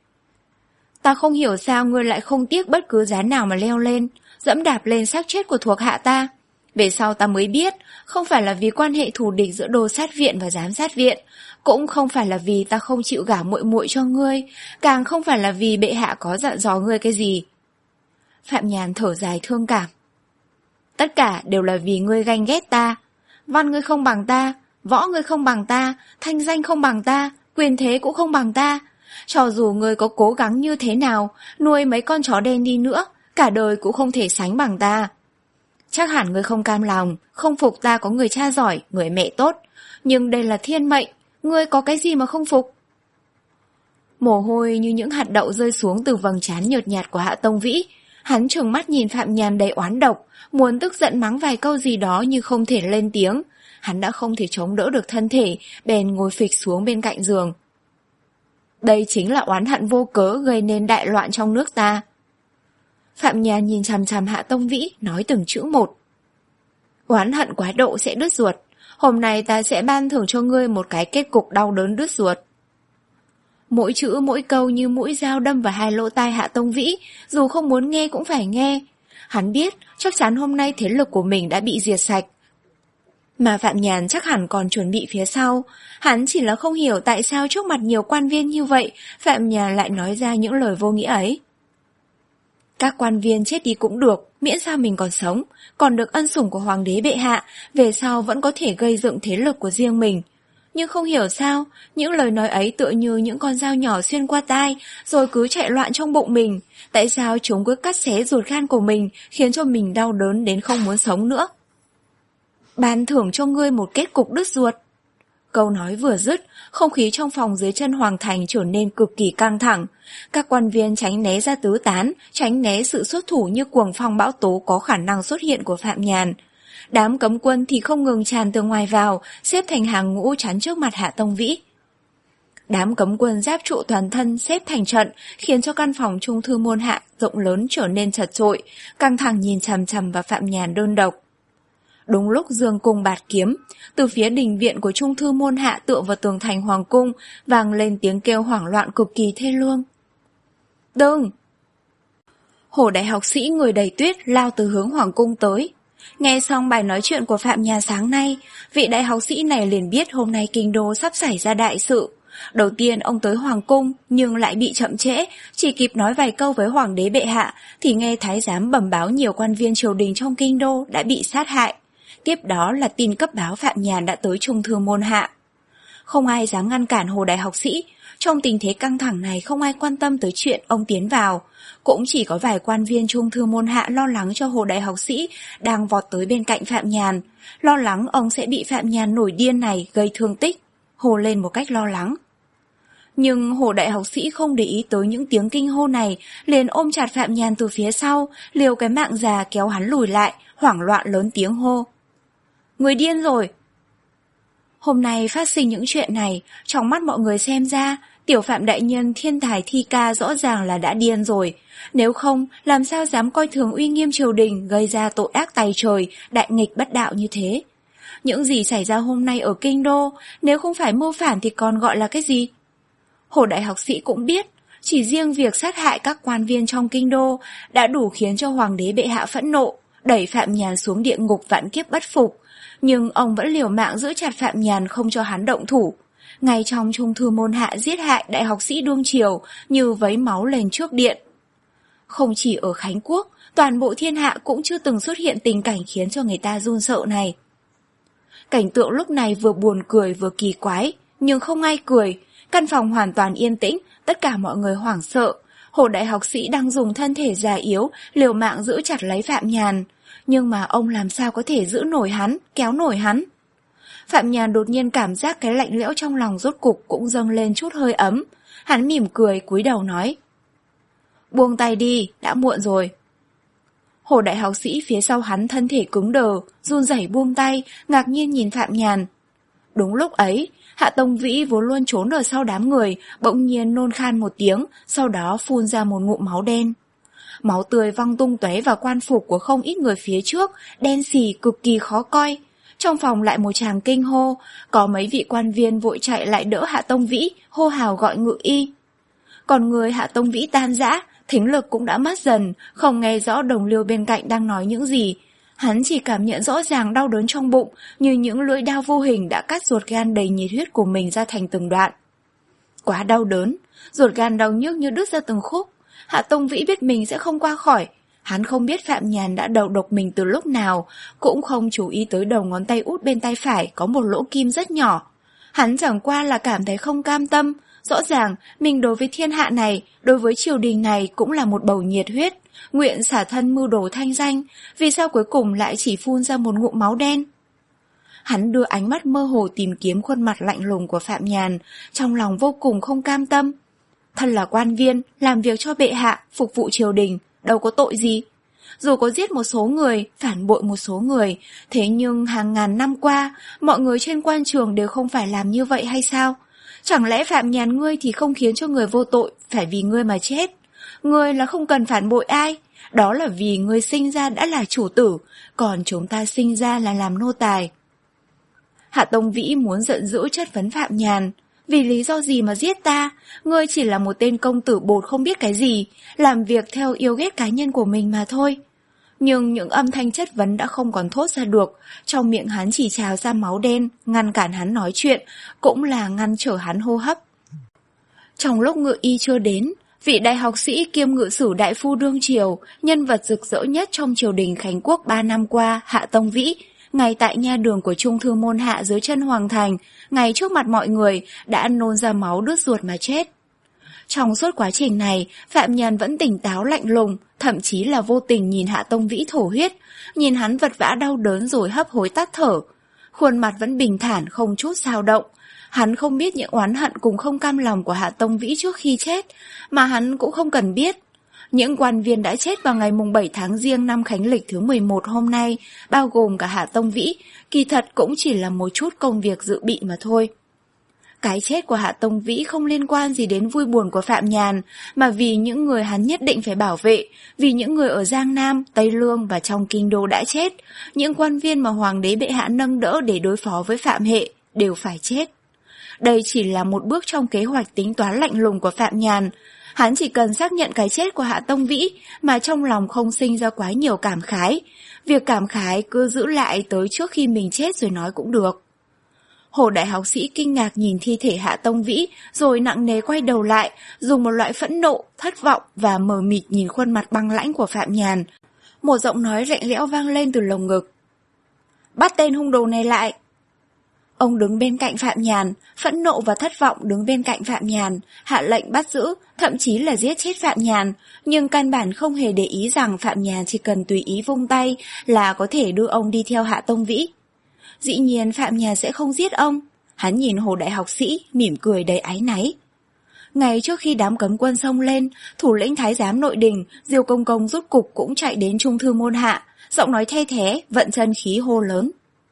Ta không hiểu sao ngươi lại không tiếc bất cứ giá nào mà leo lên, dẫm đạp lên xác chết của thuộc hạ ta. Về sau ta mới biết, không phải là vì quan hệ thù địch giữa Đô Sát Viện và Giám Sát Viện, cũng không phải là vì ta không chịu gả muội muội cho ngươi, càng không phải là vì bệ hạ có dặn dò ngươi cái gì. Phạm Nhàn thở dài thương cảm. Tất cả đều là vì ngươi ganh ghét ta. Văn ngươi không bằng ta, võ ngươi không bằng ta, thanh danh không bằng ta, quyền thế cũng không bằng ta. Cho dù ngươi có cố gắng như thế nào, nuôi mấy con chó đen đi nữa, cả đời cũng không thể sánh bằng ta. Chắc hẳn ngươi không cam lòng, không phục ta có người cha giỏi, người mẹ tốt. Nhưng đây là thiên mệnh, ngươi có cái gì mà không phục? Mồ hôi như những hạt đậu rơi xuống từ vầng trán nhợt nhạt của Hạ Tông Vĩ. Hắn trừng mắt nhìn Phạm Nhàn đầy oán độc, muốn tức giận mắng vài câu gì đó nhưng không thể lên tiếng. Hắn đã không thể chống đỡ được thân thể, bèn ngồi phịch xuống bên cạnh giường. Đây chính là oán hận vô cớ gây nên đại loạn trong nước ta. Phạm Nhàn nhìn chằm chằm Hạ Tông Vĩ, nói từng chữ một. Oán hận quá độ sẽ đứt ruột. Hôm nay ta sẽ ban thưởng cho ngươi một cái kết cục đau đớn đứt ruột. Mỗi chữ mỗi câu như mũi dao đâm vào hai lỗ tai Hạ Tông Vĩ, dù không muốn nghe cũng phải nghe. Hắn biết chắc chắn hôm nay thế lực của mình đã bị diệt sạch. Mà Phạm Nhàn chắc hẳn còn chuẩn bị phía sau. Hắn chỉ là không hiểu tại sao trước mặt nhiều quan viên như vậy, Phạm Nhàn lại nói ra những lời vô nghĩa ấy. Các quan viên chết đi cũng được, miễn sao mình còn sống, còn được ân sủng của hoàng đế bệ hạ, về sau vẫn có thể gây dựng thế lực của riêng mình. Nhưng không hiểu sao, những lời nói ấy tựa như những con dao nhỏ xuyên qua tai, rồi cứ chạy loạn trong bụng mình. Tại sao chúng cứ cắt xé ruột gan của mình, khiến cho mình đau đớn đến không muốn sống nữa? Ban thưởng cho ngươi một kết cục đứt ruột. Câu nói vừa dứt, không khí trong phòng dưới chân Hoàng Thành trở nên cực kỳ căng thẳng. Các quan viên tránh né ra tứ tán, tránh né sự xuất thủ như cuồng phong bão tố có khả năng xuất hiện của Phạm Nhàn. Đám cấm quân thì không ngừng tràn từ ngoài vào, xếp thành hàng ngũ chắn trước mặt Hạ Tông Vĩ. Đám cấm quân giáp trụ toàn thân xếp thành trận, khiến cho căn phòng Trung thư môn hạ rộng lớn trở nên chật chội, căng thẳng nhìn chằm chằm vào Phạm Nhàn đơn độc. Đúng lúc dương cung bạt kiếm, từ phía đình viện của Trung thư môn hạ tựa vào tường thành hoàng cung, vang lên tiếng kêu hoảng loạn cực kỳ thê lương. Đừng! Hổ đại học sĩ người đầy tuyết lao từ hướng hoàng cung tới. Nghe xong bài nói chuyện của Phạm Nhàn sáng nay, vị đại học sĩ này liền biết hôm nay kinh đô sắp xảy ra đại sự. Đầu tiên ông tới hoàng cung nhưng lại bị chậm trễ, chỉ kịp nói vài câu với hoàng đế bệ hạ thì nghe thái giám bẩm báo nhiều quan viên triều đình trong kinh đô đã bị sát hại. Tiếp đó là tin cấp báo Phạm Nhàn đã tới Trung thư môn hạ. Không ai dám ngăn cản Hồ đại học sĩ, trong tình thế căng thẳng này không ai quan tâm tới chuyện ông tiến vào. Cũng chỉ có vài quan viên Trung thư môn hạ lo lắng cho Hồ đại học sĩ đang vọt tới bên cạnh Phạm Nhàn, lo lắng ông sẽ bị Phạm Nhàn nổi điên này gây thương tích, hô lên một cách lo lắng. Nhưng Hồ đại học sĩ không để ý tới những tiếng kinh hô này, liền ôm chặt Phạm Nhàn từ phía sau, liều cái mạng già kéo hắn lùi lại, hoảng loạn lớn tiếng hô. Người điên rồi! Hôm nay phát sinh những chuyện này, trong mắt mọi người xem ra, tiểu Phạm đại nhân thiên tài thi ca rõ ràng là đã điên rồi. Nếu không, làm sao dám coi thường uy nghiêm triều đình, gây ra tội ác tày trời, đại nghịch bất đạo như thế? Những gì xảy ra hôm nay ở kinh đô, nếu không phải mưu phản thì còn gọi là cái gì? Hồ đại học sĩ cũng biết, chỉ riêng việc sát hại các quan viên trong kinh đô đã đủ khiến cho hoàng đế bệ hạ phẫn nộ, đẩy Phạm Nhàn xuống địa ngục vạn kiếp bất phục. Nhưng ông vẫn liều mạng giữ chặt Phạm Nhàn không cho hắn động thủ. Ngay trong Trung thư môn hạ giết hại đại học sĩ đương triều như vấy máu lên trước điện. Không chỉ ở Khánh Quốc, toàn bộ thiên hạ cũng chưa từng xuất hiện tình cảnh khiến cho người ta run sợ này. Cảnh tượng lúc này vừa buồn cười vừa kỳ quái, nhưng không ai cười. Căn phòng hoàn toàn yên tĩnh, tất cả mọi người hoảng sợ. Hồ đại học sĩ đang dùng thân thể già yếu, liều mạng giữ chặt lấy Phạm Nhàn. Nhưng mà ông làm sao có thể giữ nổi hắn, kéo nổi hắn? Phạm Nhàn đột nhiên cảm giác cái lạnh lẽo trong lòng rốt cục cũng dâng lên chút hơi ấm. Hắn mỉm cười cúi đầu nói. Buông tay đi, đã muộn rồi. Hồ đại học sĩ phía sau hắn thân thể cứng đờ, run rẩy buông tay, ngạc nhiên nhìn Phạm Nhàn. Đúng lúc ấy, Hạ Tông Vĩ vốn luôn trốn ở sau đám người, bỗng nhiên nôn khan một tiếng, sau đó phun ra một ngụm máu đen. Máu tươi văng tung tóe vào quan phục của không ít người phía trước, đen xì cực kỳ khó coi. Trong phòng lại một tràng kinh hô, có mấy vị quan viên vội chạy lại đỡ Hạ Tông Vĩ, hô hào gọi ngự y. Còn người Hạ Tông Vĩ tan rã, thính lực cũng đã mất dần, không nghe rõ đồng liêu bên cạnh đang nói những gì. Hắn chỉ cảm nhận rõ ràng đau đớn trong bụng, như những lưỡi dao vô hình đã cắt ruột gan đầy nhiệt huyết của mình ra thành từng đoạn. Quá đau đớn, ruột gan đau nhức như đứt ra từng khúc. Hạ Tông Vĩ biết mình sẽ không qua khỏi. Hắn không biết Phạm Nhàn đã đầu độc mình từ lúc nào, cũng không chú ý tới đầu ngón tay út bên tay phải có một lỗ kim rất nhỏ. Hắn chẳng qua là cảm thấy không cam tâm. Rõ ràng mình đối với thiên hạ này, đối với triều đình này cũng là một bầu nhiệt huyết, nguyện xả thân mưu đồ thanh danh, vì sao cuối cùng lại chỉ phun ra một ngụm máu đen? Hắn đưa ánh mắt mơ hồ tìm kiếm khuôn mặt lạnh lùng của Phạm Nhàn, trong lòng vô cùng không cam tâm. Thân là quan viên, làm việc cho bệ hạ, phục vụ triều đình, đâu có tội gì. Dù có giết một số người, phản bội một số người, thế nhưng hàng ngàn năm qua, mọi người trên quan trường đều không phải làm như vậy hay sao? Chẳng lẽ Phạm Nhàn ngươi thì không khiến cho người vô tội phải vì ngươi mà chết? Ngươi là không cần phản bội ai, đó là vì ngươi sinh ra đã là chủ tử, còn chúng ta sinh ra là làm nô tài. Hạ Tông Vĩ muốn giận dữ chất vấn Phạm Nhàn. Vì lý do gì mà giết ta? Ngươi chỉ là một tên công tử bột không biết cái gì, làm việc theo yêu ghét cá nhân của mình mà thôi. Nhưng những âm thanh chất vấn đã không còn thốt ra được, trong miệng hắn chỉ trào ra máu đen, ngăn cản hắn nói chuyện, cũng là ngăn trở hắn hô hấp. Trong lúc ngự y chưa đến, vị đại học sĩ kiêm ngự sử đại phu đương triều, nhân vật rực rỡ nhất trong triều đình Khánh Quốc ba năm qua, Hạ Tông Vĩ, Ngay tại nha đường của Trung Thư Môn Hạ dưới chân Hoàng Thành, ngay trước mặt mọi người, đã nôn ra máu đứt ruột mà chết. Trong suốt quá trình này, Phạm Nhân vẫn tỉnh táo lạnh lùng, thậm chí là vô tình nhìn Hạ Tông Vĩ thổ huyết, nhìn hắn vật vã đau đớn rồi hấp hối tắt thở. Khuôn mặt vẫn bình thản không chút dao động. Hắn không biết những oán hận cùng không cam lòng của Hạ Tông Vĩ trước khi chết, mà hắn cũng không cần biết. Những quan viên đã chết vào ngày mùng bảy tháng Giêng năm Khánh Lịch thứ mười một hôm nay, bao gồm cả Hạ Tông Vĩ, kỳ thật cũng chỉ là một chút công việc dự bị mà thôi. Cái chết của Hạ Tông Vĩ không liên quan gì đến vui buồn của Phạm Nhàn, mà vì những người hắn nhất định phải bảo vệ, vì những người ở Giang Nam, Tây Lương và trong kinh đô đã chết, những quan viên mà Hoàng đế bệ hạ nâng đỡ để đối phó với Phạm Hệ đều phải chết. Đây chỉ là một bước trong kế hoạch tính toán lạnh lùng của Phạm Nhàn. Hắn chỉ cần xác nhận cái chết của Hạ Tông Vĩ mà trong lòng không sinh ra quá nhiều cảm khái. Việc cảm khái cứ giữ lại tới trước khi mình chết rồi nói cũng được. Hồ đại học sĩ kinh ngạc nhìn thi thể Hạ Tông Vĩ rồi nặng nề quay đầu lại, dùng một loại phẫn nộ, thất vọng và mờ mịt nhìn khuôn mặt băng lãnh của Phạm Nhàn. Một giọng nói lạnh lẽo vang lên từ lồng ngực. Bắt tên hung đồ này lại. Ông đứng bên cạnh Phạm Nhàn, phẫn nộ và thất vọng đứng bên cạnh Phạm Nhàn, hạ lệnh bắt giữ, thậm chí là giết chết Phạm Nhàn, nhưng căn bản không hề để ý rằng Phạm Nhàn chỉ cần tùy ý vung tay là có thể đưa ông đi theo Hạ Tông Vĩ. Dĩ nhiên Phạm Nhàn sẽ không giết ông. Hắn nhìn Hồ đại học sĩ, mỉm cười đầy áy náy. Ngày trước khi đám cấm quân xông lên, thủ lĩnh thái giám nội đình, Diêu Công Công rút cục cũng chạy đến Trung Thư Môn Hạ, giọng nói the thé, vận chân khí hô lớn.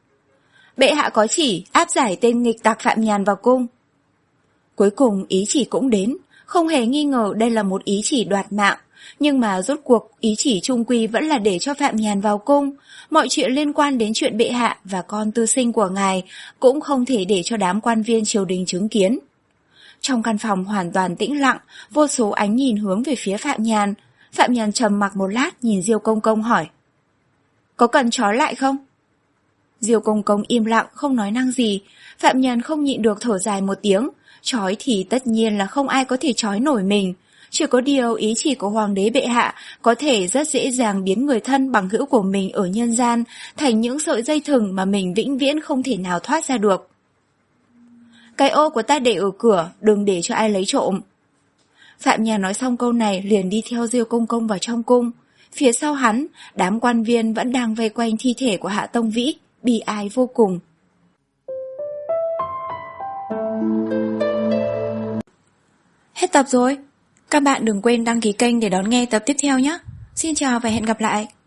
Bệ hạ có chỉ áp giải tên nghịch tặc Phạm Nhàn vào cung. Cuối cùng ý chỉ cũng đến, không hề nghi ngờ đây là một ý chỉ đoạt mạng, nhưng mà rốt cuộc ý chỉ chung quy vẫn là để cho Phạm Nhàn vào cung. Mọi chuyện liên quan đến chuyện bệ hạ và con tư sinh của ngài cũng không thể để cho đám quan viên triều đình chứng kiến. Trong căn phòng hoàn toàn tĩnh lặng, vô số ánh nhìn hướng về phía Phạm Nhàn. Phạm Nhàn trầm mặc một lát nhìn Diêu Công Công hỏi. Có cần trói lại không? Diêu Công Công im lặng không nói năng gì. Phạm Nhàn không nhịn được thở dài một tiếng. Trói thì tất nhiên là không ai có thể trói nổi mình. Chỉ có điều ý chỉ của Hoàng đế bệ hạ có thể rất dễ dàng biến người thân bằng hữu của mình ở nhân gian thành những sợi dây thừng mà mình vĩnh viễn không thể nào thoát ra được. Cái ô của ta để ở cửa, đừng để cho ai lấy trộm. Phạm Nhàn nói xong câu này liền đi theo Diêu Công Công vào trong cung. Phía sau hắn, đám quan viên vẫn đang vây quanh thi thể của Hạ Tông Vĩ, bi ai vô cùng. Hết tập rồi. Các bạn đừng quên đăng ký kênh để đón nghe tập tiếp theo nhé. Xin chào và hẹn gặp lại.